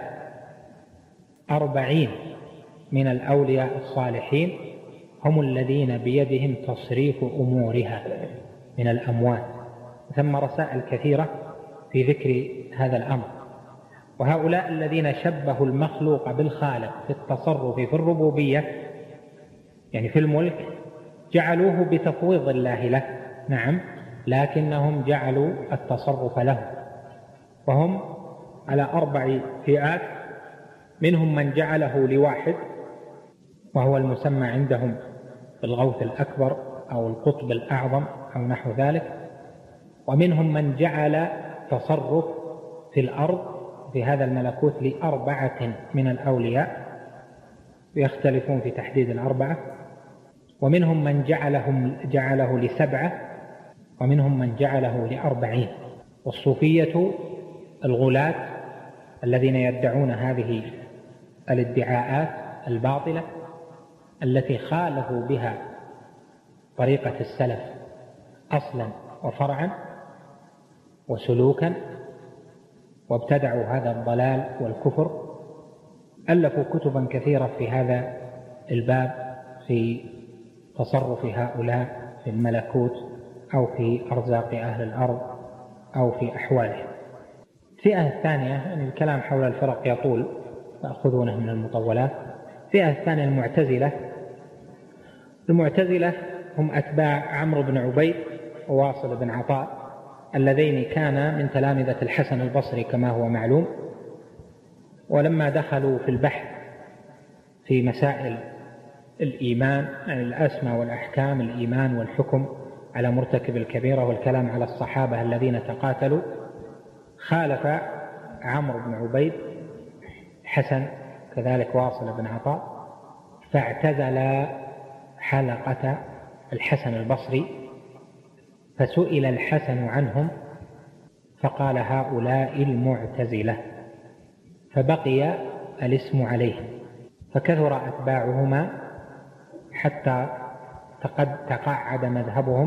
40 من الأولياء الصالحين هم الذين بيدهم تصريف أمورها من الأموات. ثم رسائل كثيرة في ذكر هذا الأمر. وهؤلاء الذين شبهوا المخلوق بالخالق في التصرف في الربوبية، يعني في الملك، جعلوه بتفويض الله له، نعم، لكنهم جعلوا التصرف له. وهم على 4 فئات: منهم من جعله لواحد، وهو المسمى عندهم بالغوث الأكبر أو القطب الأعظم أو نحو ذلك. ومنهم من جعل تصرف في الأرض في هذا الملكوت ل4 من الأولياء، ويختلفون في تحديد ال4. ومنهم من جعله ل7 ومنهم من جعله ل40. والصوفية الغلاة الذين يدعون هذه الادعاءات الباطلة التي خالفوا بها طريقة السلف أصلا وفرعا وسلوكا، وابتدعوا هذا الضلال والكفر، ألفوا كتبا كثيرة في هذا الباب في تصرف هؤلاء في الملكوت أو في أرزاق أهل الأرض أو في أحوالهم. الفئة الثانية، يعني الكلام حول الفرق يطول تأخذونه من المطولات. الفئة الثانية المعتزلة. المعتزلة هم أتباع عمرو بن عبيد وواصل بن عطاء اللذين كانا من تلامذة الحسن البصري كما هو معلوم، ولما دخلوا في البحث في مسائل الإيمان، يعني الأسماء والأحكام، الإيمان والحكم على مرتكب الكبيرة والكلام على الصحابة الذين تقاتلوا، خالف عمرو بن عبيد حسن كذلك واصل بن عطاء، فاعتزل حلقة الحسن البصري، فسئل الحسن عنهم فقال هؤلاء المعتزلة، فبقي الاسم عليهم، فكثر أتباعهما حتى تقعد مذهبهم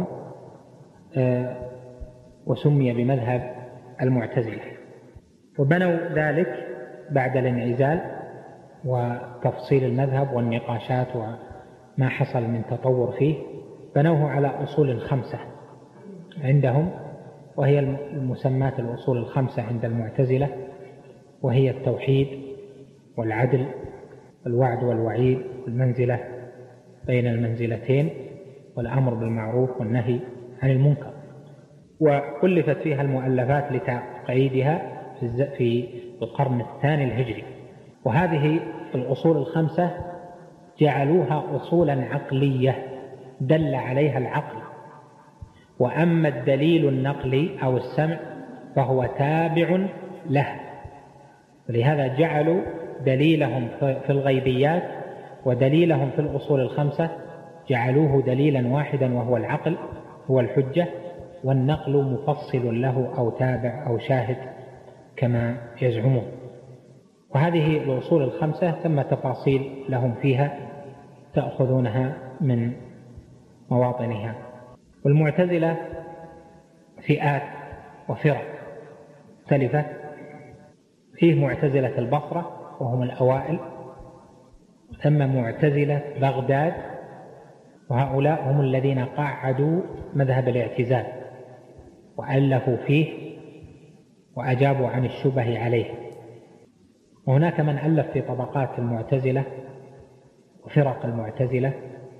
وسمي بمذهب المعتزلة. وبنوا ذلك بعد الانعزال وتفصيل المذهب والنقاشات وما حصل من تطور فيه، بنوه على أصول 5 عندهم، وهي المسمات الأصول 5 عند المعتزلة، وهي التوحيد والعدل والوعد والوعيد والمنزلة بين المنزلتين والأمر بالمعروف والنهي عن المنكر. وألفت فيها المؤلفات لتقعيدها في القرن الثاني الهجري. وهذه الأصول 5 جعلوها أصولا عقلية دل عليها العقل، وأما الدليل النقلي أو السمع فهو تابع له. ولهذا جعلوا دليلهم في الغيبيات ودليلهم في الأصول 5 جعلوه دليلا واحدا وهو العقل هو الحجة، والنقل مفصل له أو تابع أو شاهد كما يزعمون. وهذه الأصول 5 ثم تفاصيل لهم فيها تأخذونها من مواطنها. والمعتزلة فئات وفرق مختلفة. فيه معتزلة البصرة وهم الأوائل، ثم معتزلة بغداد، وهؤلاء هم الذين قعدوا مذهب الاعتزال وألفوا فيه وأجابوا عن الشبه عليه. وهناك من ألف في طبقات المعتزلة وفرق المعتزلة.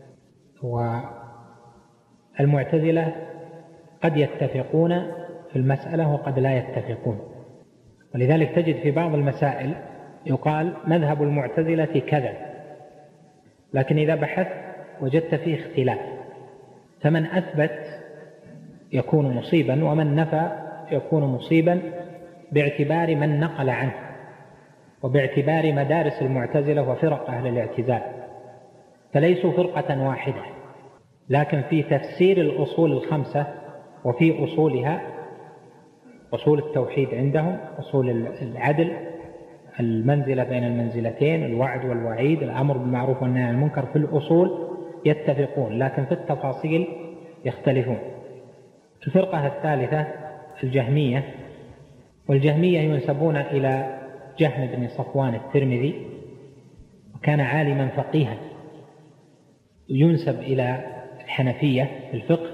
والمعتزلة قد يتفقون في المسألة وقد لا يتفقون، ولذلك تجد في بعض المسائل يقال مذهب المعتزلة كذا، لكن إذا بحثت وجدت فيه اختلاف، فمن أثبت يكون مصيبا ومن نفى يكون مصيبا باعتبار من نقل عنه وباعتبار مدارس المعتزلة وفرق أهل الاعتزال، فليسوا فرقة واحدة، لكن في تفسير الأصول 5 وفي أصولها، أصول التوحيد عندهم، أصول العدل، المنزلة بين المنزلتين، الوعد والوعيد، الأمر بالمعروف والنهي عن المنكر، في الأصول يتفقون لكن في التفاصيل يختلفون. الفرقة الثالثة الجهمية، والجهمية ينسبون إلى جهم بن صفوان الترمذي، وكان عالما فقيها، ينسب إلى الحنفية في الفقه،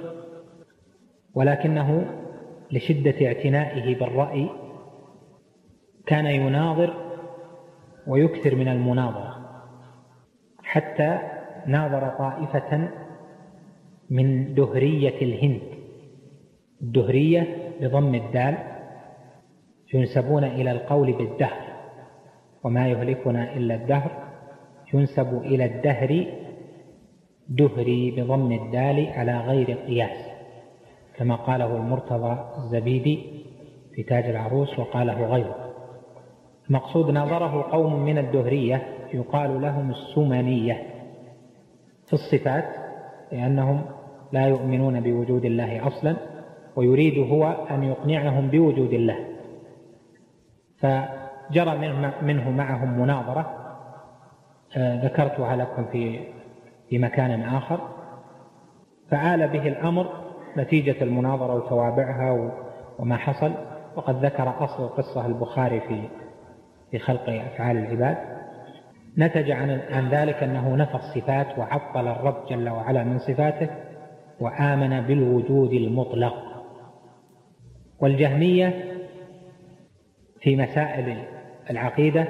ولكنه لشدة اعتنائه بالرأي كان يناظر ويكثر من المناظرة، حتى ناظر طائفة من دهرية الهند. الدهرية بضم الدال ينسبون إلى القول بالدهر، وما يهلكنا إلا الدهر، ينسب إلى الدهر دهري بضم الدال على غير قياس، كما قاله المرتضى الزبيدي في تاج العروس وقاله غيره. المقصود ناظره قوم من الدهرية يقال لهم السمنية في الصفات، لأنهم لا يؤمنون بوجود الله أصلا ويريد هو أن يقنعهم بوجود الله، فجرى منه معهم مناظرة ذكرتها لكم في مكان آخر، فآل به الأمر نتيجة المناظرة وتوابعها وما حصل. وقد ذكر أصل القصة البخاري في خلق أفعال العباد. نتج عن ذلك أنه نفى الصفات وعطل الرب جل وعلا من صفاته وآمن بالوجود المطلق. والجهمية في مسائل العقيدة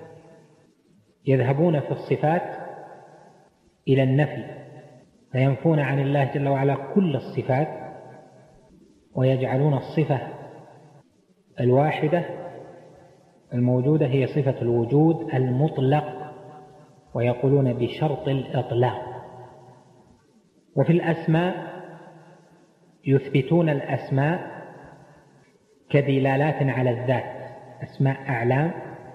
يذهبون في الصفات إلى النفي، فينفون عن الله جل وعلا كل الصفات، ويجعلون الصفة الواحدة الموجودة هي صفة الوجود المطلق، ويقولون بشرط الإطلاق. وفي الأسماء يثبتون الأسماء كدلالات على الذات، أسماء أعلام،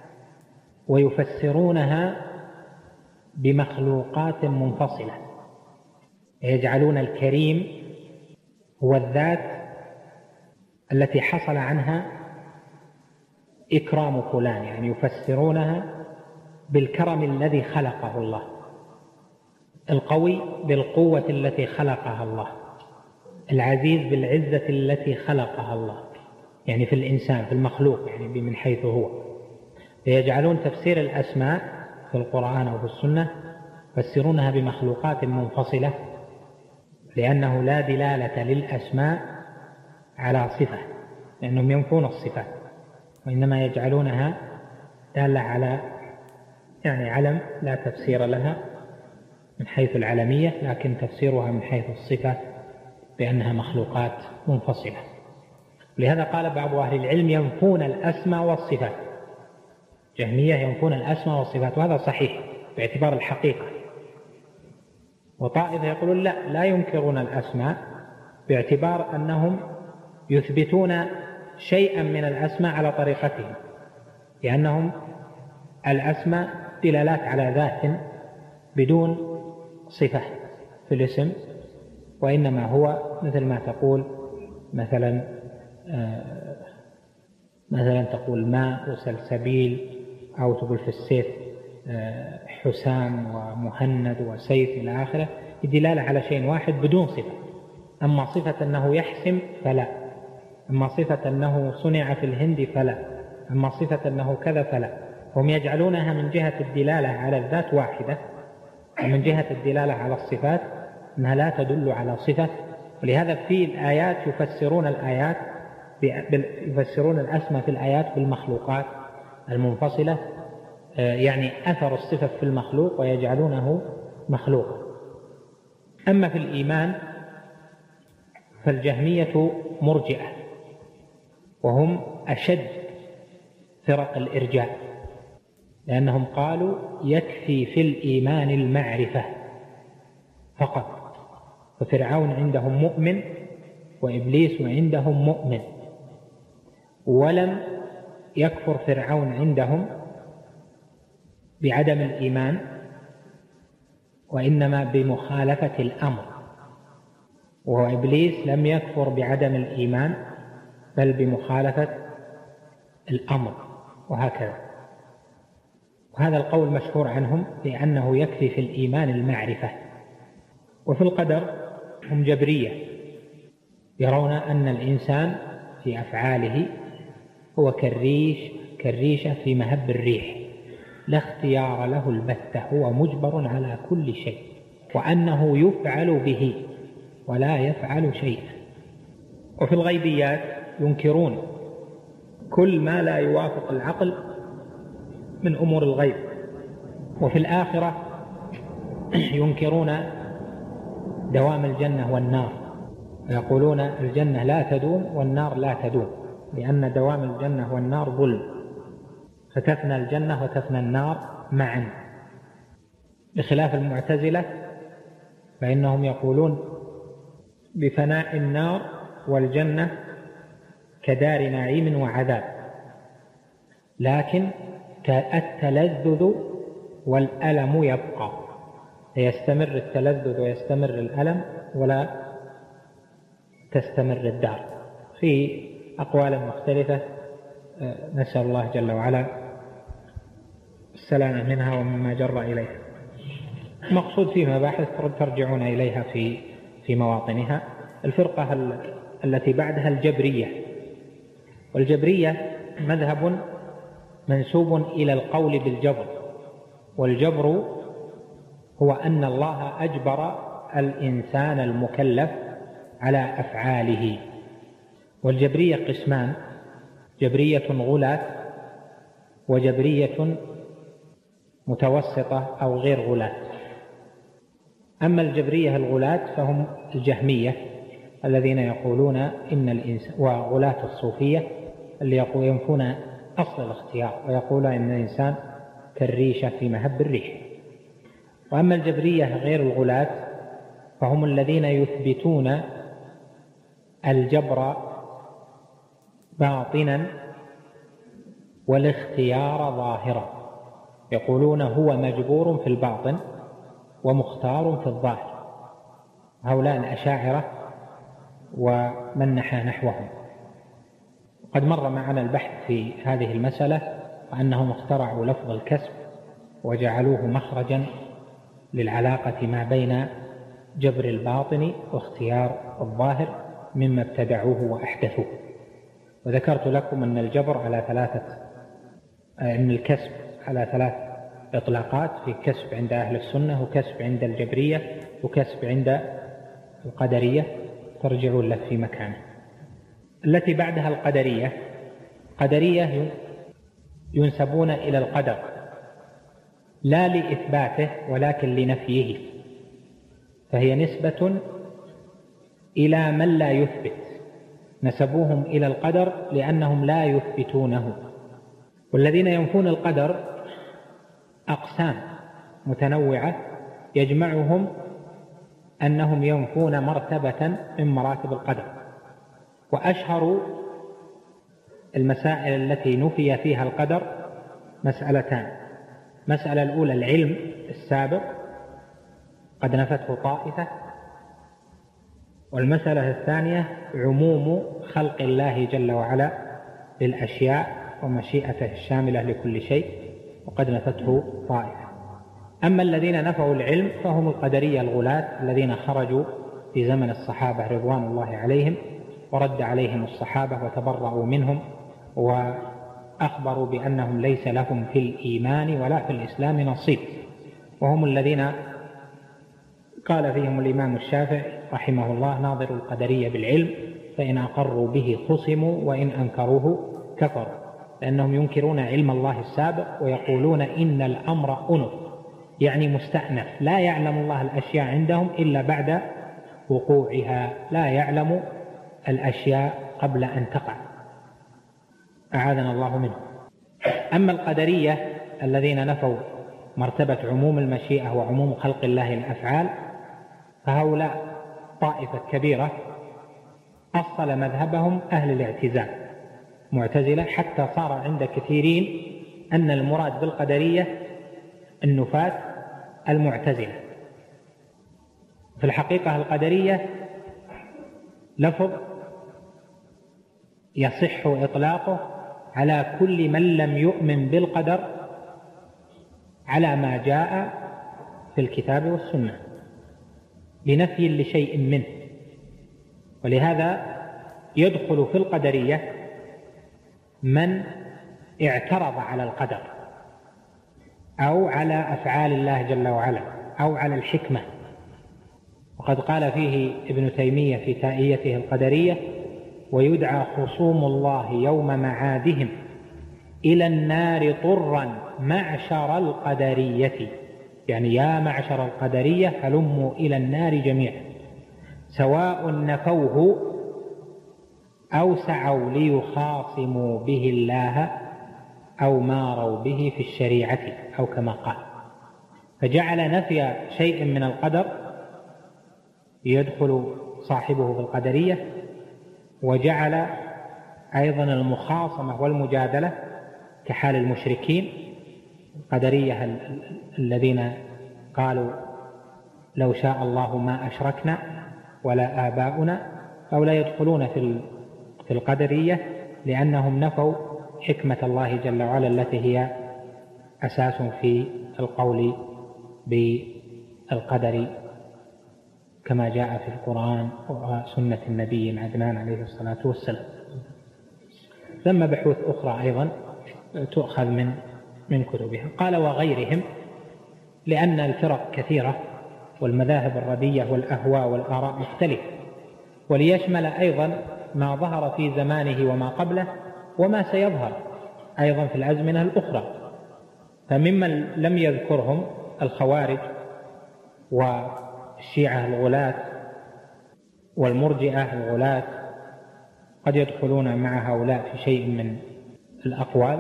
ويفسرونها بمخلوقات منفصلة، يجعلون الكريم هو الذات التي حصل عنها إكرام فلان، يعني يفسرونها بالكرم الذي خلقه الله، القوي بالقوة التي خلقها الله، العزيز بالعزة التي خلقها الله، يعني في الإنسان في المخلوق، يعني من حيث هو. فيجعلون تفسير الأسماء في القرآن أو في السنة يفسرونها بمخلوقات منفصلة، لأنه لا دلالة للأسماء على صفة، لأنهم ينفون الصفات، وإنما يجعلونها دالة على يعني علم لا تفسير لها من حيث العلمية، لكن تفسيرها من حيث الصفة بأنها مخلوقات منفصلة. لهذا قال بعض أهل العلم ينفون الأسماء والصفات، جهمية ينفون الأسماء والصفات، وهذا صحيح باعتبار الحقيقة. وطائفة يقولون لا ينكرون الأسماء باعتبار أنهم يثبتون شيئا من الأسماء على طريقتهم، لأنهم الأسماء دلالات على ذات بدون صفة في الاسم، وإنما هو مثل ما تقول مثلا تقول ماء وسلسبيل، أو تقول في السيف حسام ومهند وسيف إلى آخره، الدلالة على شيء واحد بدون صفة. أما صفة أنه يحسم فلا، أما صفة أنه صنع في الهند فلا، أما صفة أنه كذا فلا. هم يجعلونها من جهة الدلالة على الذات واحدة، ومن جهة الدلالة على الصفات أنها لا تدل على صفة. ولهذا في الآيات يفسرون الأسماء في الآيات بالمخلوقات المنفصلة، يعني أثر الصفة في المخلوق ويجعلونه مخلوقا. أما في الإيمان فالجهمية مرجئة، وهم أشد فرق الإرجاء، لأنهم قالوا يكفي في الإيمان المعرفة فقط، ففرعون عندهم مؤمن وإبليس عندهم مؤمن، ولم يكفر فرعون عندهم بعدم الإيمان، وإنما بمخالفة الأمر، وإبليس لم يكفر بعدم الإيمان بل بمخالفة الأمر، وهكذا. وهذا القول مشهور عنهم لأنه يكفي في الإيمان المعرفة. وفي القدر هم جبرية، يرون أن الإنسان في أفعاله هو كالريشة في مهب الريح، لا اختيار له البتة، هو مجبر على كل شيء، وأنه يفعل به ولا يفعل شيئا. وفي الغيبيات ينكرون كل ما لا يوافق العقل من أمور الغيب. وفي الآخرة ينكرون دوام الجنة والنار، ويقولون الجنة لا تدوم والنار لا تدوم، لأن دوام الجنة والنار ظلم، فتفنى الجنة وتفنى النار معا. بخلاف المعتزلة فإنهم يقولون بفناء النار والجنة كدار نعيم وعذاب، لكن التلذذ والألم يبقى، يستمر التلذذ ويستمر الألم ولا تستمر الدار. في أقوال مختلفة، نسأل الله جل وعلا السلامة منها ومما جر إليها. مقصود فيه مباحث ترجعون إليها في مواطنها. الفرقة التي بعدها الجبرية، والجبرية مذهب منسوب إلى القول بالجبر، والجبر هو أن الله أجبر الإنسان المكلف على أفعاله. والجبرية قسمان: جبرية غلاة وجبرية متوسطة أو غير غلاة. أما الجبرية الغلاة فهم الجهمية الذين يقولون إن الإنسان، وغلاة الصوفية اللي ينفون أصل الاختيار ويقولون إن الإنسان كالريشة في مهب الريح. وأما الجبرية غير الغلاة فهم الذين يثبتون الجبر باطنا والاختيار ظاهرا، يقولون هو مجبور في الباطن ومختار في الظاهر. هؤلاء الأشاعرة ومن نحى نحوهم. قد مر معنا البحث في هذه المسألة، وأنهم اخترعوا لفظ الكسب وجعلوه مخرجا للعلاقة ما بين جبر الباطن واختيار الظاهر مما ابتدعوه وأحدثوه. وذكرت لكم أن الجبر على أن الكسب على 3 إطلاقات: في كسب عند أهل السنة، وكسب عند الجبرية، وكسب عند القدرية، ترجعون له في مكانه. التي بعدها القدرية، قدرية ينسبون إلى القدر لا لإثباته ولكن لنفيه، فهي نسبة إلى من لا يثبت، نسبوهم إلى القدر لأنهم لا يثبتونه. والذين ينفون القدر أقسام متنوعة، يجمعهم أنهم ينفون مرتبة من مراتب القدر. وأشهر المسائل التي نفي فيها القدر مسألتان: مسألة الأولى العلم السابق قد نفته طائفة، والمسألة الثانية عموم خلق الله جل وعلا للأشياء ومشيئته الشاملة لكل شيء، وقد نفته طائفة. أما الذين نفوا العلم فهم القدرية الغلاة الذين خرجوا في زمن الصحابة رضوان الله عليهم، ورد عليهم الصحابة وتبرأوا منهم وأخبروا بأنهم ليس لهم في الإيمان ولا في الإسلام نصيب. وهم الذين قال فيهم الإمام الشافعي رحمه الله: ناظر القدرية بالعلم فإن أقروا به خصموا وإن أنكروه كفروا، لأنهم ينكرون علم الله السابق ويقولون إن الأمر أنف، يعني مستأنف، لا يعلم الله الأشياء عندهم إلا بعد وقوعها، لا يعلم الأشياء قبل أن تقع، أعاذنا الله منه. أما القدرية الذين نفوا مرتبة عموم المشيئة وعموم خلق الله الأفعال، فهؤلاء طائفة كبيرة أصل مذهبهم أهل الاعتزال معتزلة، حتى صار عند كثيرين أن المراد بالقدرية النفاة المعتزلة. في الحقيقة القدرية لفظ يصح إطلاقه على كل من لم يؤمن بالقدر على ما جاء في الكتاب والسنة بنفي لشيء منه. ولهذا يدخل في القدرية من اعترض على القدر أو على أفعال الله جل وعلا أو على الحكمة. وقد قال فيه ابن تيمية في تائيته القدرية: ويدعى خصوم الله يوم معادهم إلى النار طرا معشر القدرية، يعني يا معشر القدرية هلموا إلى النار جميعا، سواء نفوه أو سعوا ليخاصموا به الله أو ماروا به في الشريعة أو كما قال. فجعل نفي شيء من القدر يدخل صاحبه في القدرية، وجعل أيضا المخاصمة والمجادلة كحال المشركين القدرية الذين قالوا لو شاء الله ما أشركنا ولا آباؤنا، أو لا يدخلون في في القدرية لأنهم نفوا حكمة الله جل وعلا التي هي أساس في القول بالقدر كما جاء في القرآن وسنة النبي العدنان عليه الصلاة والسلام. ثم بحوث أخرى أيضا تؤخذ من كتبها. قال وغيرهم، لأن الفرق كثيرة والمذاهب الردية والأهواء والآراء مختلفة، وليشمل أيضا ما ظهر في زمانه وما قبله وما سيظهر أيضا في الأزمنة الأخرى. فممن لم يذكرهم الخوارج والشيعة الغلاة والمرجئة الغلاة، قد يدخلون مع هؤلاء في شيء من الأقوال،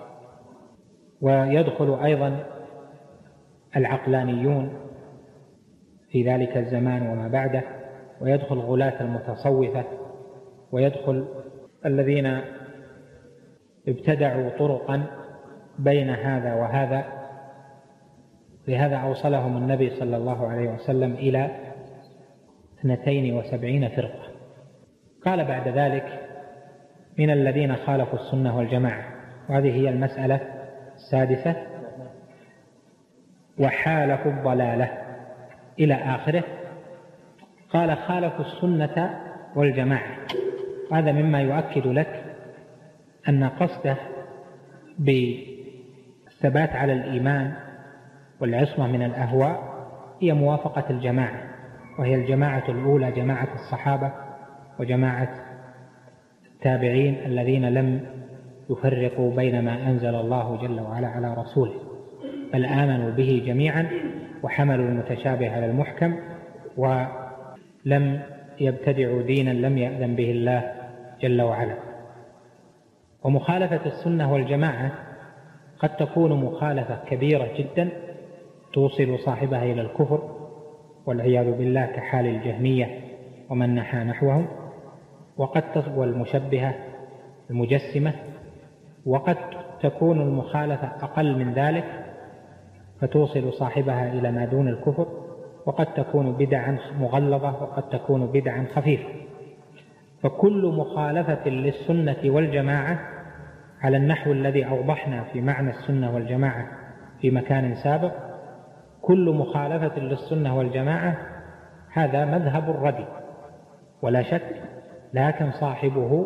ويدخل أيضا العقلانيون في ذلك الزمان وما بعده، ويدخل غلاة المتصوفة، ويدخل الذين ابتدعوا طرقا بين هذا وهذا. لهذا أوصلهم النبي صلى الله عليه وسلم إلى 72 فرقة. قال بعد ذلك من الذين خالفوا السنة والجماعة، وهذه هي المسألة السادسة، وحالفوا الضلالة إلى آخره. قال خالفوا السنة والجماعة، هذا مما يؤكد لك أن قصده بالثبات على الإيمان والعصمة من الأهواء هي موافقة الجماعة، وهي الجماعة الأولى جماعة الصحابة وجماعة التابعين الذين لم يفرقوا بين ما أنزل الله جل وعلا على رسوله، بل آمنوا به جميعا وحملوا المتشابه على المحكم، ولم يبتدعوا دينا لم يأذن به الله جل وعلا. ومخالفة السنة والجماعة قد تكون مخالفة كبيرة جدا توصل صاحبها إلى الكفر والعياذ بالله، كحال الجهمية ومن نحى نحوهم، وقد تصبو المشبهة المجسمة، وقد تكون المخالفة أقل من ذلك فتوصل صاحبها إلى ما دون الكفر، وقد تكون بدعا مغلظة وقد تكون بدعا خفيفة. فكل مخالفة للسنة والجماعة على النحو الذي أوضحنا في معنى السنة والجماعة في مكان سابق، كل مخالفة للسنة والجماعة هذا مذهب الردي ولا شك، لكن صاحبه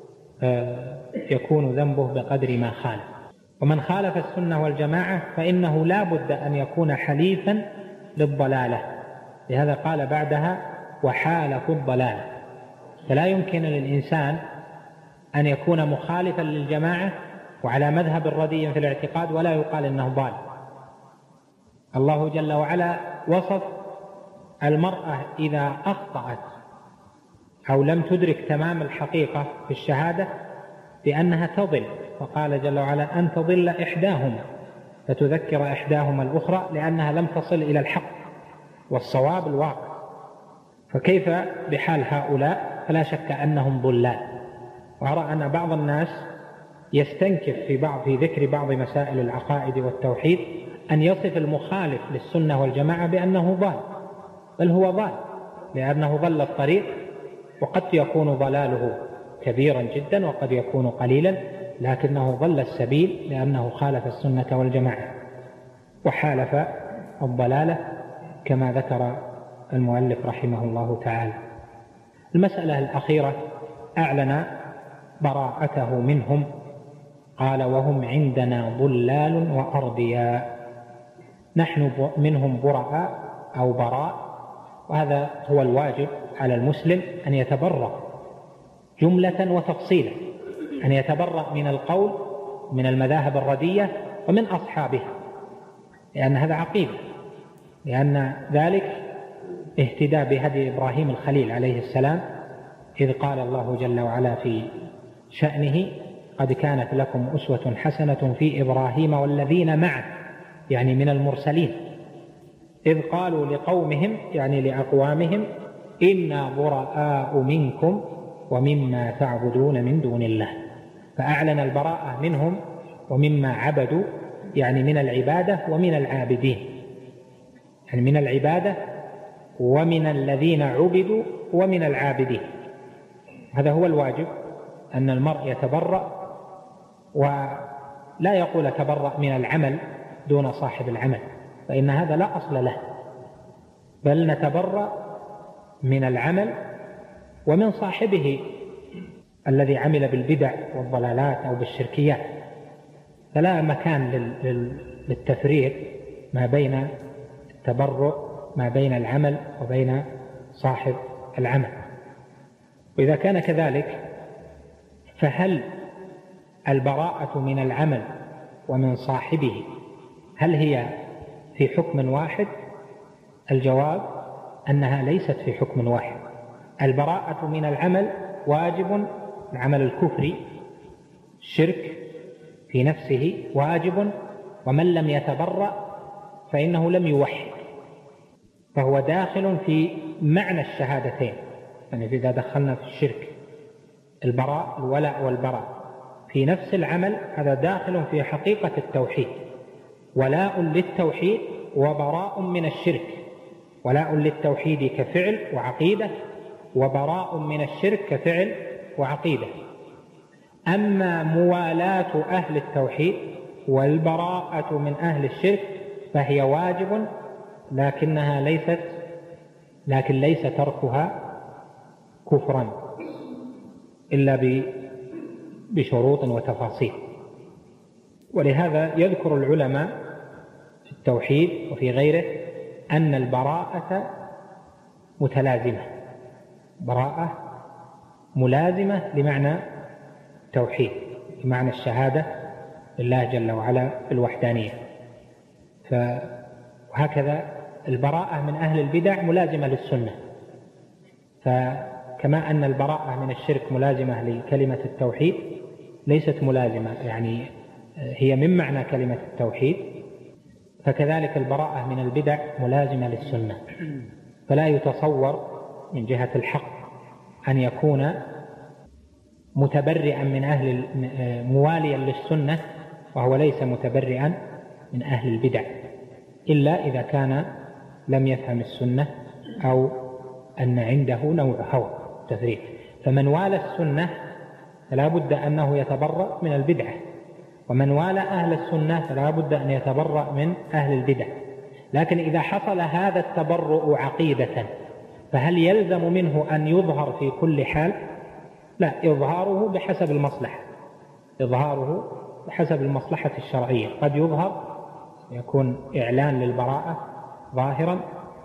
يكون ذنبه بقدر ما خالف. ومن خالف السنة والجماعة فإنه لا بد أن يكون حليفا للضلالة، لهذا قال بعدها وحالف الضلالة. فلا يمكن للإنسان أن يكون مخالفا للجماعة وعلى مذهب الردي في الاعتقاد ولا يقال إنه ضال. الله جل وعلا وصف المرأة إذا أخطأت أو لم تدرك تمام الحقيقة في الشهادة بأنها تضل، فقال جل وعلا أن تضل إحداهما فتذكر إحداهما الأخرى لأنها لم تصل إلى الحق والصواب الواقع. فكيف بحال هؤلاء؟ فلا شك أنهم ضلال. وأرى أن بعض الناس يستنكف في ذكر بعض مسائل العقائد والتوحيد أن يصف المخالف للسنة والجماعة بأنه ضال، بل هو ضال لأنه ضل الطريق، وقد يكون ضلاله كبيرا جدا وقد يكون قليلا، لكنه ضل السبيل لأنه خالف السنة والجماعة وحالف الضلالة كما ذكر المؤلف رحمه الله تعالى. المسألة الأخيرة أعلن براءته منهم، قال وهم عندنا ضلال وأرضياء، نحن منهم براء أو براء، وهذا هو الواجب على المسلم أن يتبرأ جملة وتفصيلا، أن يتبرأ من القول من المذاهب الردية ومن أصحابها، لأن هذا عقيدة، لأن ذلك اهتدى بهدي إبراهيم الخليل عليه السلام، إذ قال الله جل وعلا في شأنه قد كانت لكم أسوة حسنة في إبراهيم والذين معه، يعني من المرسلين، إذ قالوا لقومهم يعني لأقوامهم إنا براء منكم ومما تعبدون من دون الله، فأعلن البراءة منهم ومما عبدوا، يعني من العبادة ومن العابدين، يعني من العبادة ومن الذين عبدوا ومن العابدين. هذا هو الواجب أن المرء يتبرأ ولا يقول تبرأ من العمل دون صاحب العمل، فإن هذا لا أصل له، بل نتبرأ من العمل ومن صاحبه الذي عمل بالبدع والضلالات أو بالشركيات. فلا مكان للتفريق ما بين التبرؤ ما بين العمل وبين صاحب العمل. وإذا كان كذلك فهل البراءة من العمل ومن صاحبه هل هي في حكم واحد؟ الجواب أنها ليست في حكم واحد. البراءة من العمل واجب، العمل الكفري الشرك في نفسه واجب، ومن لم يتبرأ فإنه لم يوحد، فهو داخل في معنى الشهادتين. يعني إذا دخلنا في الشرك البراء الولاء والبراء في نفس العمل، هذا داخل في حقيقة التوحيد، ولاء للتوحيد وبراء من الشرك، ولاء للتوحيد كفعل وعقيدة، وبراء من الشرك كفعل وعقيدة. أما موالاة أهل التوحيد والبراءة من أهل الشرك فهي واجب، لكن ليس تركها كفرا إلا بشروط وتفاصيل. ولهذا يذكر العلماء في التوحيد وفي غيره أن البراءة متلازمة، براءة ملازمة لمعنى التوحيد، بمعنى الشهادة لله جل وعلا بالوحدانية. وهكذا البراءة من أهل البدع ملازمة للسنة، فكما أن البراءة من الشرك ملازمة لكلمة التوحيد ليست ملازمة، يعني هي من معنى كلمة التوحيد، فكذلك البراءة من البدع ملازمة للسنة. فلا يتصور من جهة الحق أن يكون متبرئا من أهل مواليا للسنة وهو ليس متبرئا من أهل البدع، إلا إذا كان لم يفهم السنة أو أن عنده نوع هوى تفريط. فمن والى السنة فلا بد أنه يتبرأ من البدعة، ومن والى أهل السنة فلا بد أن يتبرأ من أهل البدع. لكن إذا حصل هذا التبرؤ عقيدة فهل يلزم منه أن يظهر في كل حال؟ لا، إظهاره بحسب المصلحة، إظهاره بحسب المصلحة الشرعية. قد يظهر يكون إعلان للبراءة ظاهرا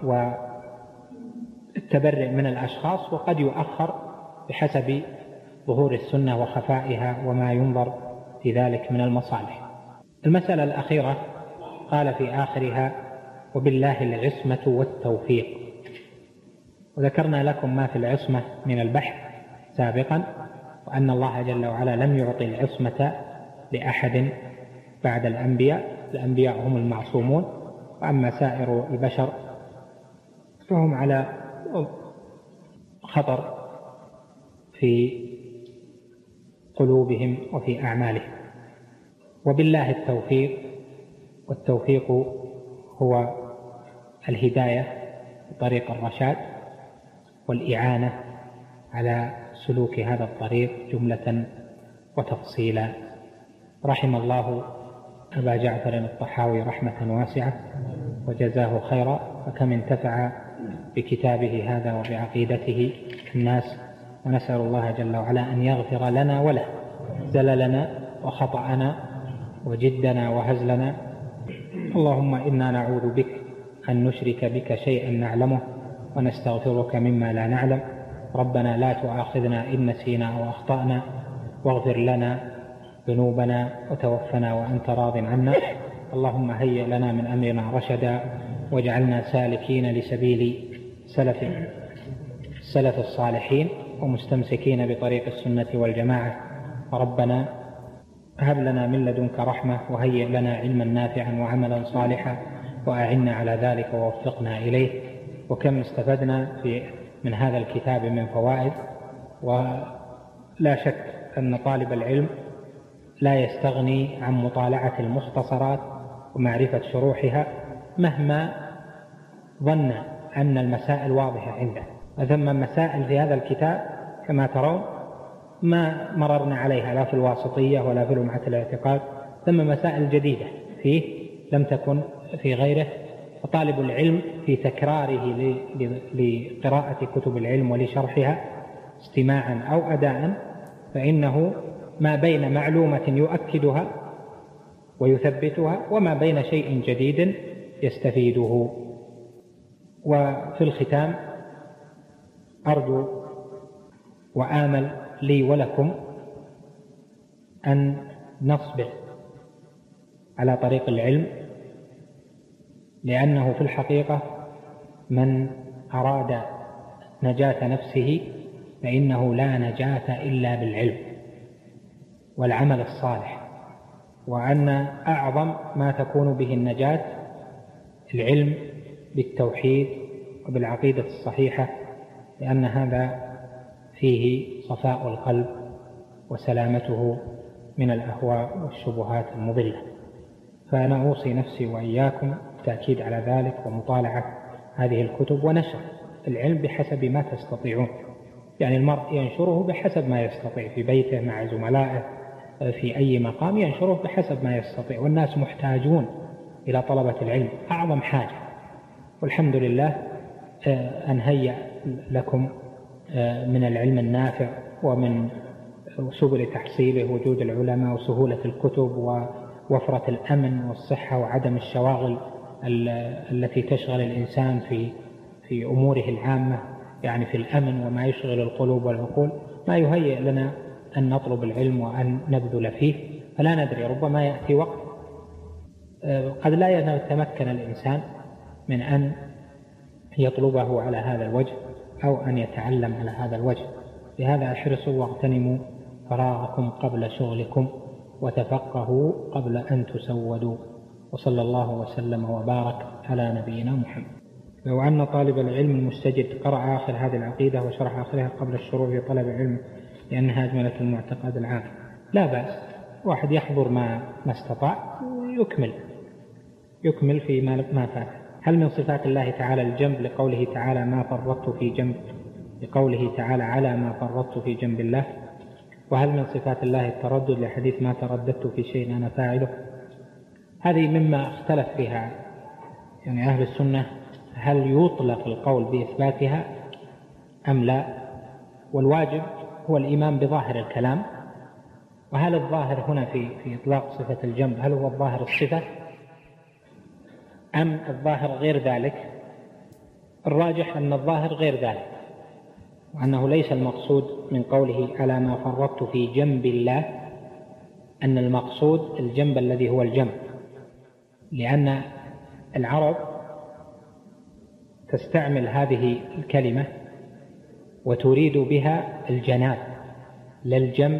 والتبرئ من الأشخاص، وقد يؤخر بحسب ظهور السنة وخفائها وما ينظر في ذلك من المصالح. المسألة الأخيرة قال في آخرها: وبالله العصمة والتوفيق. وذكرنا لكم ما في العصمة من البحث سابقا، وأن الله جل وعلا لم يعطي العصمة لأحد بعد الأنبياء، الأنبياء هم المعصومون، وأما سائر البشر فهم على خطر في قلوبهم وفي أعمالهم. وبالله التوفيق، والتوفيق هو الهداية بطريق الرشاد والإعانة على سلوك هذا الطريق جملة وتفصيلا. رحم الله أبا جعفر الطحاوي رحمة واسعة وجزاه خيرا، فكم انتفع بكتابه هذا وبعقيدته الناس. ونسأل الله جل وعلا أن يغفر لنا وله زللنا وخطأنا وجدنا وهزلنا. اللهم إنا نعوذ بك أن نشرك بك شيئا نعلمه ونستغفرك مما لا نعلم. ربنا لا تؤاخذنا إن نسينا أو أخطأنا، واغفر لنا ذنوبنا وتوفنا وأنت راض عنا. اللهم هيئ لنا من أمرنا رشدا، واجعلنا سالكين لسبيل سلف الصالحين ومستمسكين بطريق السنة والجماعة. ربنا هب لنا من لدنك رحمة، وهيئ لنا علما نافعا وعملا صالحا، وأعنا على ذلك ووفقنا إليه. وكم استفدنا من هذا الكتاب من فوائد. ولا شك أن طالب العلم لا يستغني عن مطالعة المختصرات ومعرفة شروحها مهما ظن أن المسائل واضحة عنده. ثم مسائل في هذا الكتاب كما ترون ما مررنا عليها لا في الواسطية ولا في لمعة الاعتقاد، ثم مسائل جديدة فيه لم تكن في غيره. وطالب العلم في تكراره لقراءة كتب العلم ولشرحها استماعا أو أداء، فإنه ما بين معلومة يؤكدها ويثبتها وما بين شيء جديد يستفيده. وفي الختام أرجو وآمل لي ولكم أن نصبر على طريق العلم، لأنه في الحقيقة من أراد نجاة نفسه فإنه لا نجاة إلا بالعلم والعمل الصالح، وأن أعظم ما تكون به النجاة العلم بالتوحيد وبالعقيدة الصحيحة، لأن هذا فيه صفاء القلب وسلامته من الأهواء والشبهات المضلة. فأنا أوصي نفسي وإياكم التأكيد على ذلك ومطالعة هذه الكتب ونشر العلم بحسب ما تستطيعون. يعني المرء ينشره بحسب ما يستطيع في بيته مع زملائه في أي مقام، ينشره بحسب ما يستطيع، والناس محتاجون إلى طلبة العلم أعظم حاجة. والحمد لله أن هيأ لكم من العلم النافع ومن سبل تحصيله وجود العلماء وسهولة الكتب ووفرة الأمن والصحة وعدم الشواغل التي تشغل الإنسان في أموره العامة، يعني في الأمن وما يشغل القلوب والعقول، ما يهيئ لنا أن نطلب العلم وأن نبذل فيه. فلا ندري، ربما يأتي وقت قد لا يتمكن الإنسان من أن يطلبه على هذا الوجه أو أن يتعلم على هذا الوجه. لهذا احرصوا واغتنموا فراغكم قبل شغلكم وتفقهوا قبل أن تسودوا. وصلى الله وسلم وبارك على نبينا محمد. لو أن طالب العلم المستجد قرأ آخر هذه العقيدة وشرح آخرها قبل الشروع في طلب العلم لأنها أجملة المعتقد العام، لا بأس، واحد يحضر ما استطاع يكمل في ما فات. هل من صفات الله تعالى الجنب لقوله تعالى ما فرطت في جنب، لقوله تعالى على ما فرطت في جنب الله؟ وهل من صفات الله التردد لحديث ما ترددت في شيء أنا فاعله؟ هذه مما اختلف فيها يعني أهل السنة، هل يطلق القول بإثباتها أم لا؟ والواجب هو الإيمان بظاهر الكلام. وهل الظاهر هنا في إطلاق صفة الجنب هل هو الظاهر الصفة أم الظاهر غير ذلك؟ الراجح أن الظاهر غير ذلك، وأنه ليس المقصود من قوله على ما فرطت في جنب الله أن المقصود الجنب الذي هو الجنب، لأن العرب تستعمل هذه الكلمة وتريد بها الجناب للجنب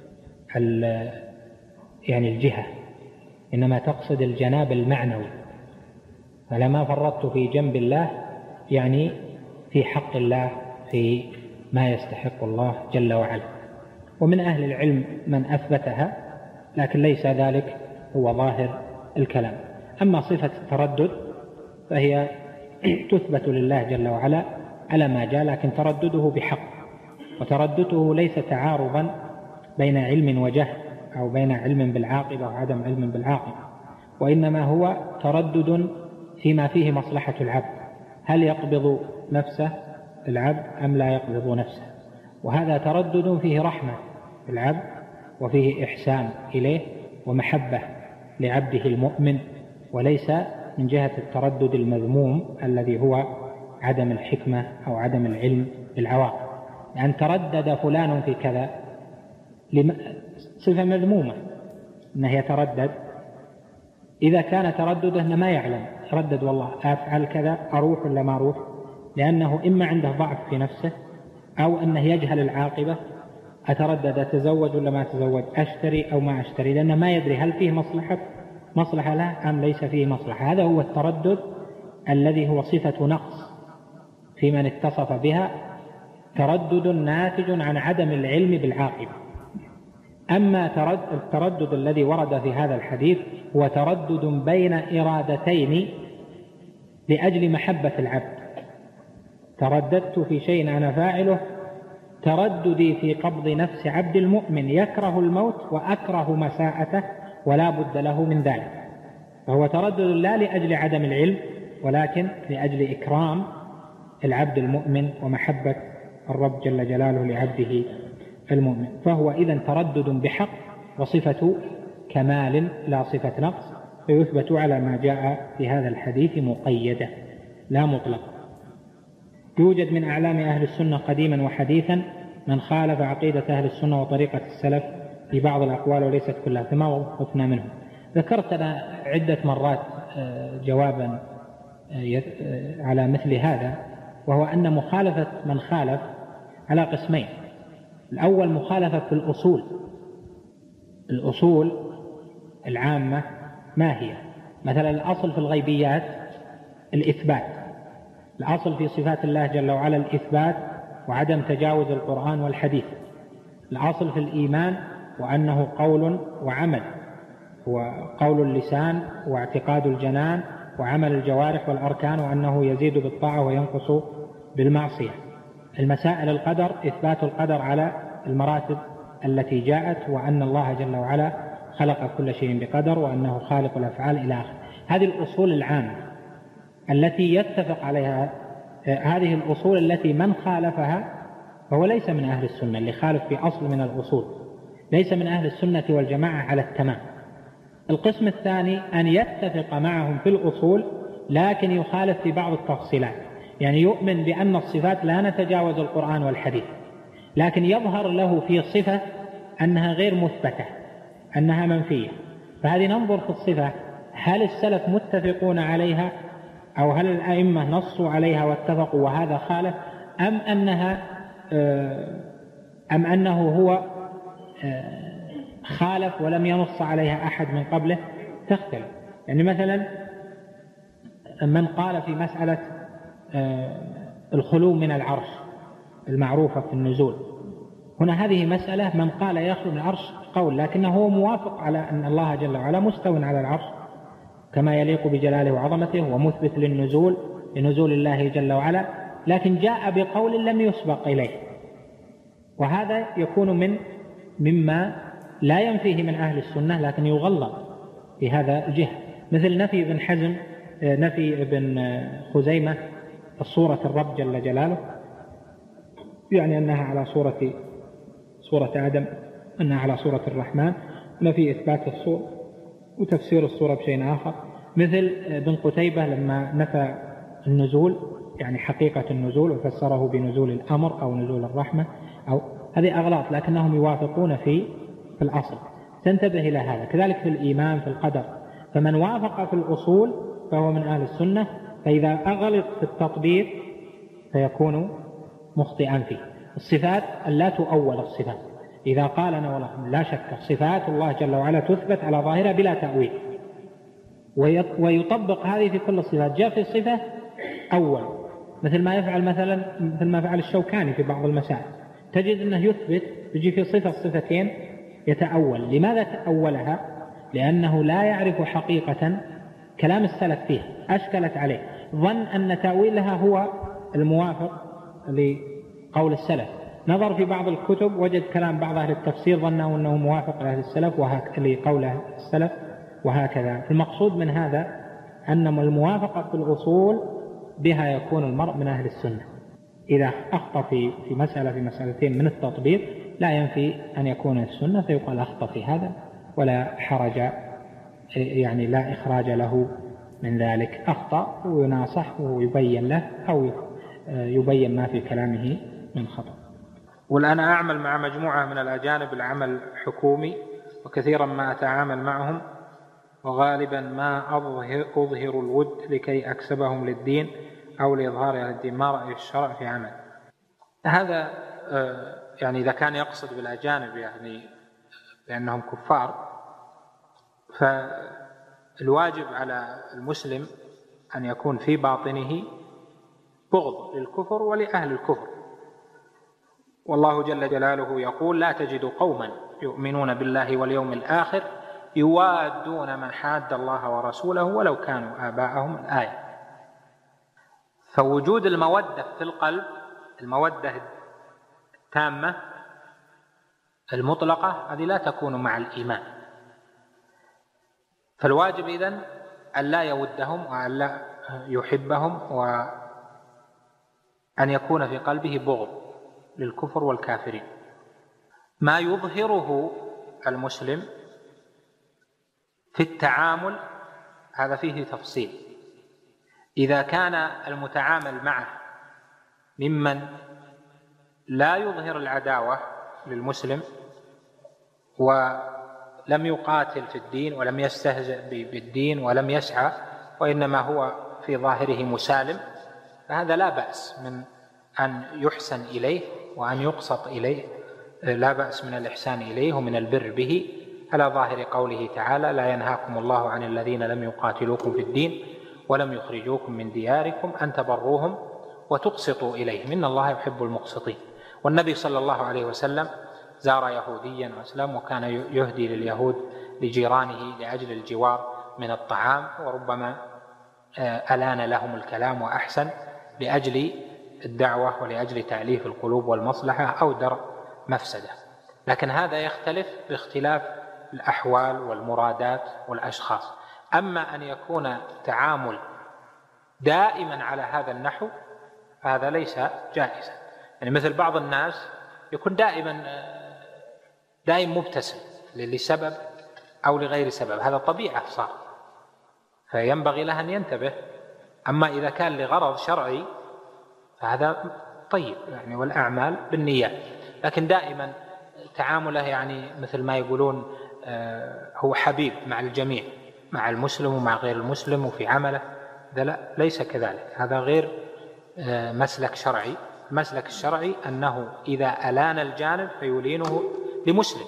يعني الجهة، إنما تقصد الجناب المعنوي. فلما فرطت في جنب الله يعني في حق الله، في ما يستحق الله جل وعلا. ومن أهل العلم من أثبتها، لكن ليس ذلك هو ظاهر الكلام. أما صفة التردد فهي تثبت لله جل وعلا على ما جاء، لكن تردده بحق، وتردده ليس تعارضا بين علم وجهل أو بين علم بالعاقبة وعدم علم بالعاقبة، وإنما هو تردد فيما فيه مصلحة العبد، هل يقبض نفسه العبد أم لا يقبض نفسه. وهذا تردد فيه رحمة العبد وفيه إحسان إليه ومحبة لعبده المؤمن، وليس من جهة التردد المذموم الذي هو عدم الحكمة أو عدم العلم بالعواقب. يعني تردد فلان في كذا صفة مذمومة أنه يتردد، إذا كان تردده أنه ما يعلم، تردد والله أفعل كذا أروح ولا ما أروح، لأنه إما عنده ضعف في نفسه أو أنه يجهل العاقبة، أتردد أتزوج ولا ما أتزوج، أشتري أو ما أشتري، لأنه ما يدري هل فيه مصلحة له أم ليس فيه مصلحة. هذا هو التردد الذي هو صفة نقص في من اتصف بها، تردد ناتج عن عدم العلم بالعاقبة. أما التردد الذي ورد في هذا الحديث هو تردد بين إرادتين لأجل محبة العبد. ترددت في شيء أنا فاعله ترددي في قبض نفس عبد المؤمن يكره الموت وأكره مساءته ولا بد له من ذلك. فهو تردد لا لأجل عدم العلم ولكن لأجل إكرام العبد المؤمن ومحبة الرب جل جلاله لعبده المؤمن. فهو إذن تردد بحق وصفة كمال لا صفة نقص، فيثبت على ما جاء في هذا الحديث مقيدة لا مطلق. يوجد من أعلام أهل السنة قديما وحديثا من خالف عقيدة أهل السنة وطريقة السلف في بعض الأقوال وليست كلها، فما وقفنا منهم. ذكرت أنا عدة مرات جوابا على مثل هذا، وهو أن مخالفة من خالف على قسمين. الأول مخالفة في الأصول العامة ما هي؟ مثلا الأصل في الغيبيات الإثبات، الأصل في صفات الله جل وعلا الإثبات وعدم تجاوز القرآن والحديث. الأصل في الإيمان وأنه قول وعمل، وقول اللسان واعتقاد الجنان وعمل الجوارح والأركان، وأنه يزيد بالطاعة وينقص بالمعصية. المسائل القدر إثبات القدر على المراتب التي جاءت، وأن الله جل وعلا خلق كل شيء بقدر، وأنه خالق الأفعال إلى آخره. هذه الأصول العامة التي يتفق عليها، هذه الأصول التي من خالفها فهو ليس من أهل السنة. اللي خالف في أصل من الأصول ليس من أهل السنة والجماعة على التمام. القسم الثاني أن يتفق معهم في الأصول لكن يخالف في بعض التفصيلات، يعني يؤمن بأن الصفات لا نتجاوز القرآن والحديث، لكن يظهر له في صفة أنها غير مثبتة، أنها منفية. فهذه ننظر في الصفة هل السلف متفقون عليها أو هل الأئمة نصوا عليها واتفقوا وهذا خالف، أم أنه هو خالف ولم ينص عليها أحد من قبله، تختلف. يعني مثلا من قال في مسألة الخلو من العرش المعروفة في النزول، هنا هذه مسألة من قال يخلو من العرش قول، لكنه هو موافق على أن الله جل وعلا مستو على العرش كما يليق بجلاله وعظمته، ومثبت للنزول لنزول الله جل وعلا، لكن جاء بقول لم يسبق إليه، وهذا يكون مما لا ينفيه من أهل السنة لكن يغلط في هذا الجهة. مثل نفي ابن حزم، نفي ابن خزيمة الصورة الرب جل جلاله، يعني أنها على صورة آدم، أنها على صورة الرحمن، نفي إثبات الصورة وتفسير الصورة بشيء آخر. مثل ابن قتيبة لما نفى النزول، يعني حقيقة النزول، وفسره بنزول الأمر أو نزول الرحمة، أو هذه أغلاط لكنهم يوافقون في الأصل. تنتبه إلى هذا. كذلك في الإيمان في القدر، فمن وافق في الأصول فهو من أهل السنة، فإذا أغلط في التطبيق فيكون مخطئا فيه. الصفات لا تؤول الصفات، إذا قال أنا والله لا شك صفات الله جل وعلا تثبت على ظاهرها بلا تأويل، ويطبق هذه في كل الصفات. جاء في الصفة أول، مثل ما يفعل مثل ما فعل الشوكاني في بعض المسائل، تجد أنه يثبت، يجي في صفتين يتأول. لماذا تأولها؟ لأنه لا يعرف حقيقة كلام السلف فيها، أشكلت عليه، ظن أن تأويلها هو الموافق لقول السلف. نظر في بعض الكتب وجد كلام بعض أهل التفسير ظنه أنه موافق لأهل السلف لقول السلف، وهكذا. المقصود من هذا أن الموافقة في الأصول بها يكون المرء من أهل السنة. إذا أخطأ في مسألتين من التطبيق لا ينفي أن يكون السنة، فيقال أخطأ في هذا ولا حرج، يعني لا إخراج له من ذلك. أخطأ ويناصح ويبين له أو يبين ما في كلامه من خطأ. والآن أعمل مع مجموعة من الأجانب العمل حكومي، وكثيرا ما أتعامل معهم، وغالبا ما أظهر الود لكي أكسبهم للدين أو لإظهار أهل الدين. ما رأي الشرع في عمل هذا؟ يعني إذا كان يقصد بالأجانب يعني لأنهم كفار، فالواجب على المسلم أن يكون في باطنه بغض للكفر ولأهل الكفر. والله جل جلاله يقول: لا تجد قوما يؤمنون بالله واليوم الآخر يوادون من حاد الله ورسوله ولو كانوا آباءهم. الآية. فوجود المودة في القلب، المودة التامة المطلقة هذه لا تكون مع الإيمان، فالواجب إذن أن لا يودهم وأن لا يحبهم، وأن يكون في قلبه بغض للكفر والكافرين. ما يظهره المسلم في التعامل هذا فيه تفصيل. إذا كان المتعامل معه ممن لا يظهر العداوة للمسلم ولم يقاتل في الدين ولم يستهزئ بالدين ولم يسعى، وإنما هو في ظاهره مسالم، فهذا لا بأس من أن يحسن إليه وأن يقسط إليه، لا بأس من الإحسان إليه ومن البر به، على ظاهر قوله تعالى: لا ينهاكم الله عن الذين لم يقاتلوكم في الدين ولم يخرجوكم من دياركم أن تبروهم وتقسطوا إليهم إن الله يحب المقسطين. والنبي صلى الله عليه وسلم زار يهوديا وأسلم، وكان يهدي لليهود لجيرانه لأجل الجوار من الطعام، وربما ألان لهم الكلام وأحسن لأجل الدعوة ولأجل تأليف القلوب والمصلحة أو درء مفسدة. لكن هذا يختلف باختلاف الأحوال والمرادات والأشخاص. أما أن يكون تعامل دائما على هذا النحو هذا ليس جائزا. يعني مثل بعض الناس يكون دائما مبتسم لسبب أو لغير سبب، هذا طبيعة صار، فينبغي له أن ينتبه. أما إذا كان لغرض شرعي فهذا طيب، يعني والأعمال بالنيات. لكن دائما تعامله يعني مثل ما يقولون هو حبيب مع الجميع، مع المسلم ومع غير المسلم وفي عمله، لا ليس كذلك، هذا غير مسلك شرعي. المسلك الشرعي أنه إذا ألان الجانب فيلينه لمسلم،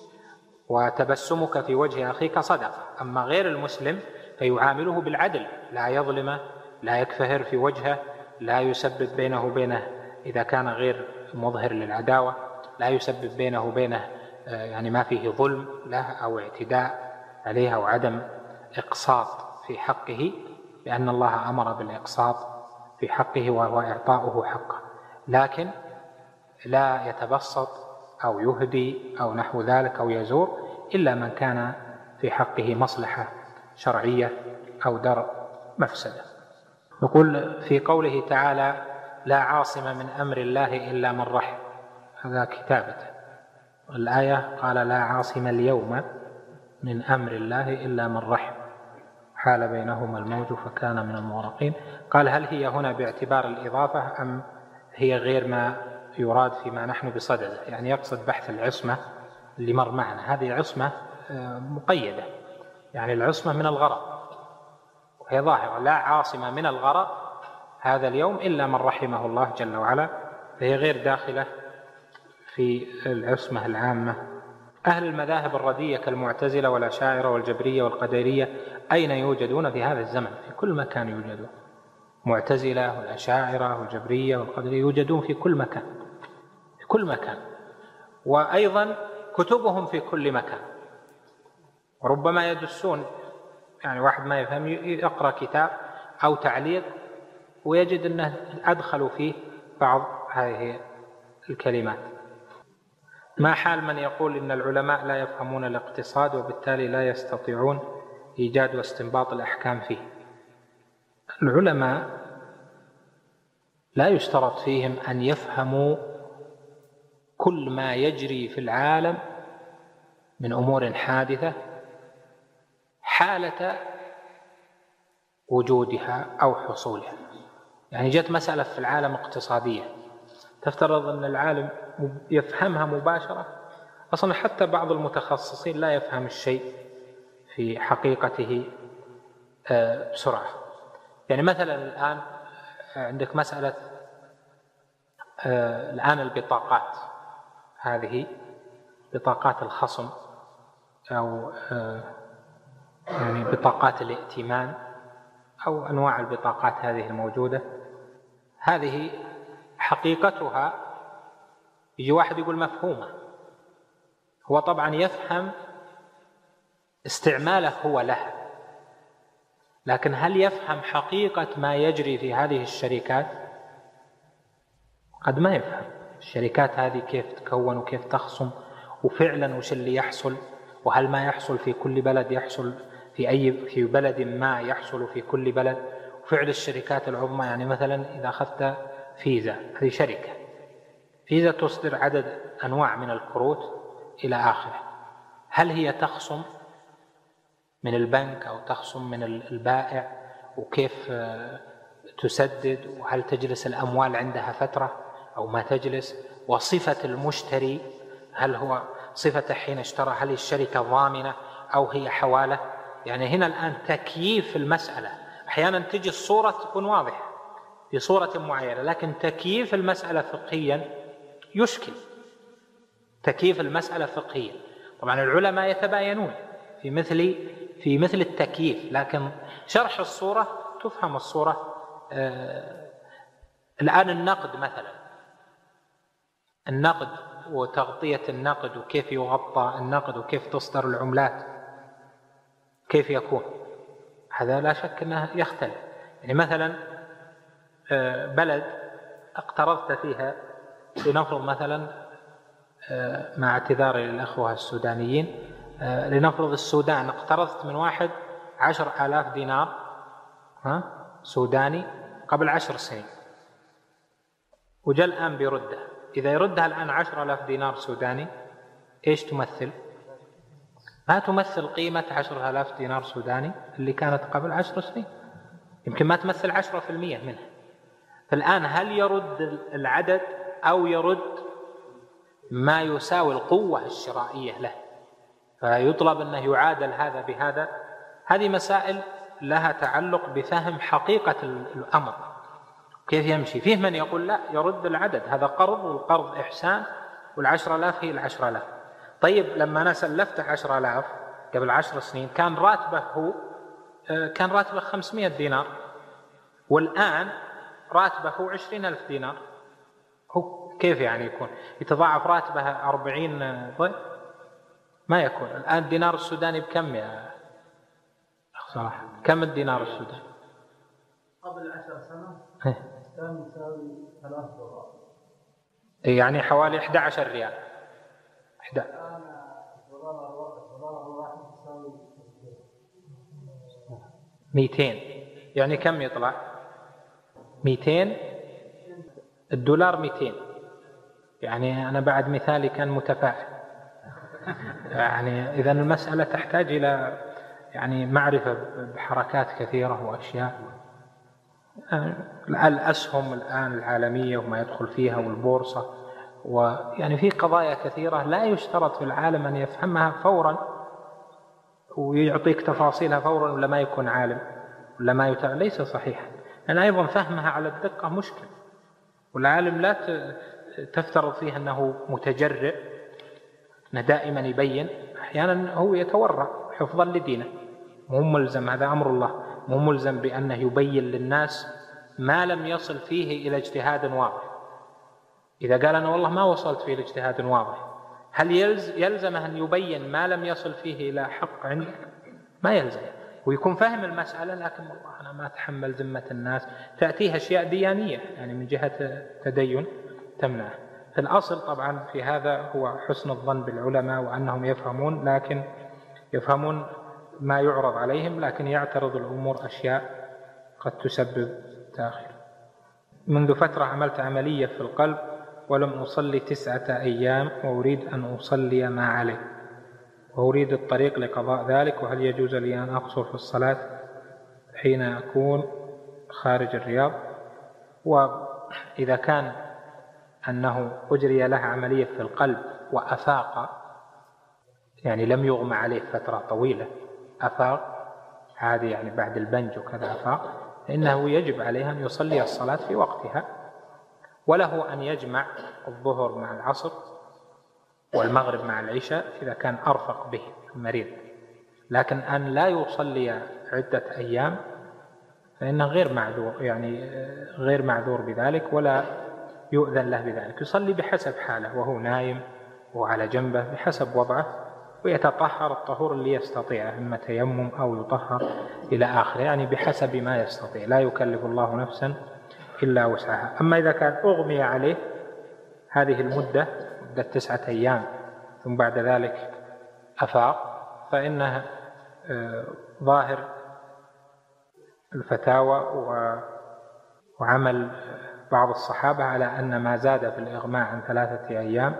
وتبسمك في وجه أخيك صدقة. أما غير المسلم فيعامله بالعدل، لا يظلمه، لا يكفهر في وجهه، لا يسبب بينه وبينه إذا كان غير مظهر للعداوة، لا يسبب بينه وبينه يعني ما فيه ظلم له أو اعتداء عليه أو عدم إقساط في حقه، لأن الله أمر بالإقساط في حقه وهو إعطاؤه حقه. لكن لا يتبسط أو يهدي أو نحو ذلك أو يزور إلا من كان في حقه مصلحة شرعية أو درء مفسدة. يقول في قوله تعالى: لا عاصم من أمر الله إلا من رحم، هذا كتابته. الآية قال: لا عاصم اليوم من أمر الله إلا من رحم، حال بينهما الموج فكان من المغرقين. قال: هل هي هنا باعتبار الإضافة أم هي غير ما يراد فيما نحن بصدده؟ يعني يقصد بحث العصمة اللي مر معنا، هذه عصمة مقيدة، يعني العصمة من الغرق، وهي ظاهرة: لا عاصمة من الغرق هذا اليوم إلا من رحمه الله جل وعلا، فهي غير داخلة في العصمة العامة. أهل المذاهب الردية كالمعتزلة والأشاعرة والجبرية والقدرية أين يوجدون في هذا الزمن؟ في كل مكان يوجدون. معتزلة والأشاعرة والجبرية والقدرية يوجدون في كل مكان، في كل مكان، وأيضا كتبهم في كل مكان. وربما يدسون، يعني واحد ما يفهم يقرأ كتاب أو تعليق ويجد أنه أدخلوا فيه بعض هذه الكلمات. ما حال من يقول إن العلماء لا يفهمون الاقتصاد وبالتالي لا يستطيعون إيجاد واستنباط الأحكام فيه؟ العلماء لا يشترط فيهم أن يفهموا كل ما يجري في العالم من أمور حادثة حالة وجودها أو حصولها. يعني جت مسألة في العالم اقتصادية، تفترض أن العالم يفهمها مباشرة؟ أصلا حتى بعض المتخصصين لا يفهم الشيء في حقيقته بسرعة. يعني مثلا الآن عندك مسألة الآن البطاقات، هذه بطاقات الخصم أو يعني بطاقات الائتمان أو أنواع البطاقات هذه الموجودة، هذه حقيقتها يجي واحد يقول مفهومة، هو طبعا يفهم استعماله هو لها، لكن هل يفهم حقيقة ما يجري في هذه الشركات؟ قد ما يفهم. الشركات هذه كيف تكون وكيف تخصم، وفعلا وش اللي يحصل، وهل ما يحصل في كل بلد يحصل في بلد ما يحصل في كل بلد. وفعل الشركات العظمى، يعني مثلا إذا أخذت فيزا، هذه شركة، فيزا تصدر عدد أنواع من الكروت إلى آخره، هل هي تخصم من البنك أو تخصم من البائع، وكيف تسدد، وهل تجلس الأموال عندها فترة أو ما تجلس، وصفة المشتري هل هو صفة حين اشترى، هل الشركة ضامنة أو هي حوالة. يعني هنا الآن تكييف المسألة، أحيانا تجي الصورة تكون واضحة في صورة معينة، لكن تكييف المسألة فقهيا يشكل. تكييف المسألة فقهيا طبعا العلماء يتباينون في مثل التكييف، لكن شرح الصورة تفهم الصورة. الآن النقد مثلا، النقد وتغطية النقد وكيف يغطى النقد وكيف تصدر العملات كيف يكون، هذا لا شك أنه يختلف. يعني مثلا بلد اقترضت فيها، لنفرض مثلا مع اعتذاري للأخوة السودانيين، لنفرض السودان اقترضت من واحد 10,000 دينار سوداني قبل 10 سنين، وجاء الآن بيردها. إذا يردها الآن 10,000 دينار سوداني إيش تمثل؟ ما تمثل قيمة 10,000 دينار سوداني اللي كانت قبل 10 سنين، يمكن ما تمثل 10% منها. فالآن هل يرد العدد أو يرد ما يساوي القوة الشرائية له، فيطلب أنه يعادل هذا بهذا؟ هذه مسائل لها تعلق بفهم حقيقة الأمر كيف يمشي. فيه من يقول لا، يرد العدد، هذا قرض والقرض إحسان، وال10,000 هي 10,000. طيب لما أنا سلفت 10,000 قبل 10 سنين كان راتبه 500 دينار، والآن راتبه 20,000 دينار، هو كيف يعني يكون يتضاعف راتبه 40 ضعف؟ ما يكون. الآن الدينار السوداني بكم يا صراحة؟ كم الدينار السوداني؟ قبل 10 سنة كان يساوي $3، يعني حوالي 11 ريال. الآن الدولار الواحد يساوي 200. يعني كم يطلع؟ 200 الدولار 200. يعني أنا بعد مثالي كان متفائل. يعني إذا المسألة تحتاج إلى يعني معرفة بحركات كثيرة وأشياء. الأسهم الآن العالمية وما يدخل فيها والبورصة، ويعني في قضايا كثيرة لا يشترط في العالم أن يفهمها فورا ويعطيك تفاصيلها فورا ولا ما يكون عالم ولا ما ليس صحيحا. لأن أيضا فهمها على الدقة مشكل، والعالم لا تفترض فيه أنه متجرئ، أنه دائما يبين، أحيانا هو يتورع حفظا لدينه، مو ملزم، هذا أمر الله، مو ملزم بأنه يبين للناس ما لم يصل فيه إلى اجتهاد واضح. إذا قال أنا والله ما وصلت فيه لاجتهاد واضح، هل يلزمه أن يبين ما لم يصل فيه إلى حق عنده؟ ما يلزم. ويكون فهم المسألة، لكن والله أنا ما أتحمل ذمة الناس، تأتيها أشياء ديانية يعني من جهة تدين تمنع. الأصل طبعا في هذا هو حسن الظن بالعلماء وأنهم يفهمون، لكن يفهمون ما يعرض عليهم، لكن يعترض الأمور أشياء قد تسبب تأخير. منذ فترة عملت عملية في القلب ولم أصلي 9 أيام، وأريد أن أصلي ما علي، وأريد الطريق لقضاء ذلك، وهل يجوز لي أن أقصر في الصلاة حين أكون خارج الرياض؟ وإذا كان أنه أجري له عملية في القلب وأفاق، يعني لم يغمى عليه فترة طويلة، أفاق عادي يعني بعد البنج وكذا أفاق، فإنه يجب عليه أن يصلي الصلاة في وقتها، وله أن يجمع الظهر مع العصر والمغرب مع العشاء إذا كان أرفق به المريض، لكن أن لا يصلي عدة أيام فإنه غير معذور، يعني غير معذور بذلك ولا يؤذن له بذلك. يصلي بحسب حاله، وهو نايم وعلى جنبه بحسب وضعه، ويتطهر الطهور اللي يستطيعه، إما تيمم أو يطهر إلى آخره، يعني بحسب ما يستطيع، لا يكلف الله نفسا إلا وسعها. أما إذا كان أغمي عليه هذه المدة 9 أيام ثم بعد ذلك أفاق، فإنه ظاهر الفتاوى وعمل بعض الصحابة على أن ما زاد في الإغماء عن 3 أيام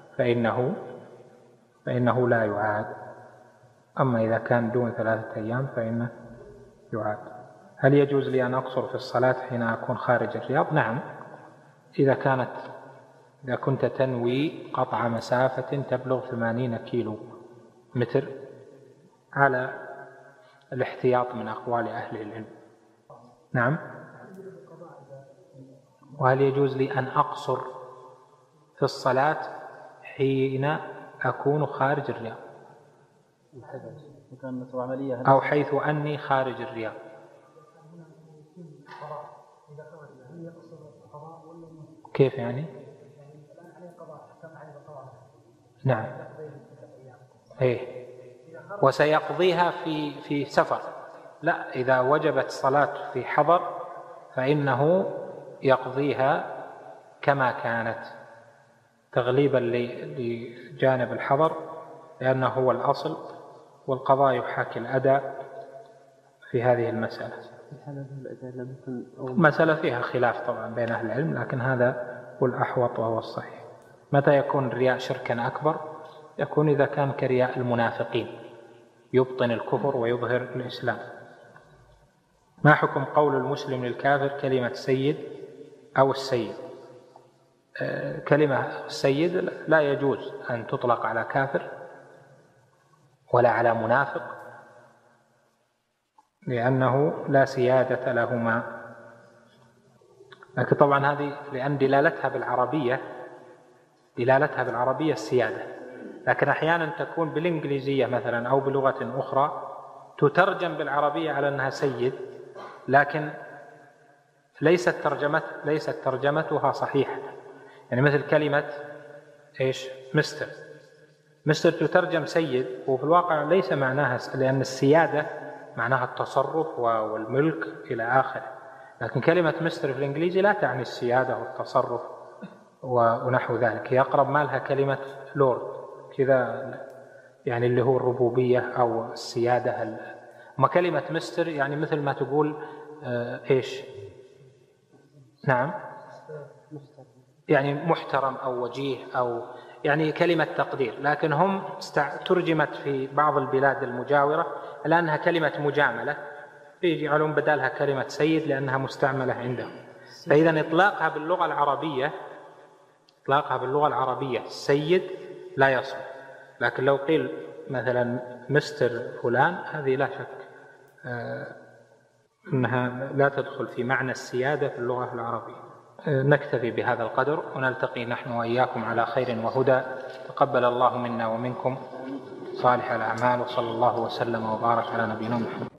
فإنه لا يعاد، أما إذا كان دون 3 أيام فإنه يعاد. هل يجوز لي أن أقصر في الصلاة حين أكون خارج الرياض؟ نعم، إذا كنت تنوي قطع مسافة تبلغ 80 كيلو متر على الاحتياط من أقوال أهل العلم. نعم. وهل يجوز لي أن أقصر في الصلاة حين أكون خارج الرياض أو حيث أني خارج الرياض؟ كيف يعني؟ نعم. وسيقضيها في سفر. لا، إذا وجبت صلاة في حضر فإنه يقضيها كما كانت تغليبا لجانب الحضر، لأنه هو الأصل، والقضاء يحاكي الأداء في هذه المسألة. مسألة فيها خلاف طبعا بين أهل العلم، لكن هذا هو الأحوط وهو الصحيح. متى يكون الرياء شركا أكبر؟ يكون إذا كان كرياء المنافقين، يبطن الكفر ويظهر الإسلام. ما حكم قول المسلم للكافر كلمة سيد أو السيد؟ كلمة السيد لا يجوز أن تطلق على كافر ولا على منافق، لأنه لا سيادة لهما. لكن طبعا هذه لأن دلالتها بالعربية السيادة، لكن أحيانا تكون بالإنجليزية مثلا أو بلغة أخرى تترجم بالعربية على أنها سيد، لكن ليست ترجمتها صحيحة. يعني مثل كلمة مستر تترجم سيد، وفي الواقع ليس معناها، لأن السيادة معناها التصرف والملك إلى آخره، لكن كلمة مستر في الإنجليزي لا تعني السيادة والتصرف ونحو ذلك، هي أقرب ما لها كلمة لورد كذا، يعني اللي هو الربوبية أو السيادة. ما كلمة مستر يعني مثل ما تقول نعم، يعني محترم أو وجيه، أو يعني كلمة تقدير، لكن هم ترجمت في بعض البلاد المجاورة لأنها كلمة مجاملة، يجعلون بدالها كلمة سيد لأنها مستعملة عندهم. فإذا إطلاقها باللغة العربية سيد لا يصلح، لكن لو قيل مثلا مستر فلان هذه لا شك أنها لا تدخل في معنى السيادة في اللغة العربية. نكتفي بهذا القدر، ونلتقي نحن وإياكم على خير وهدى. تقبل الله منا ومنكم صالح الأعمال، وصلى الله وسلم وبارك على نبينا محمد.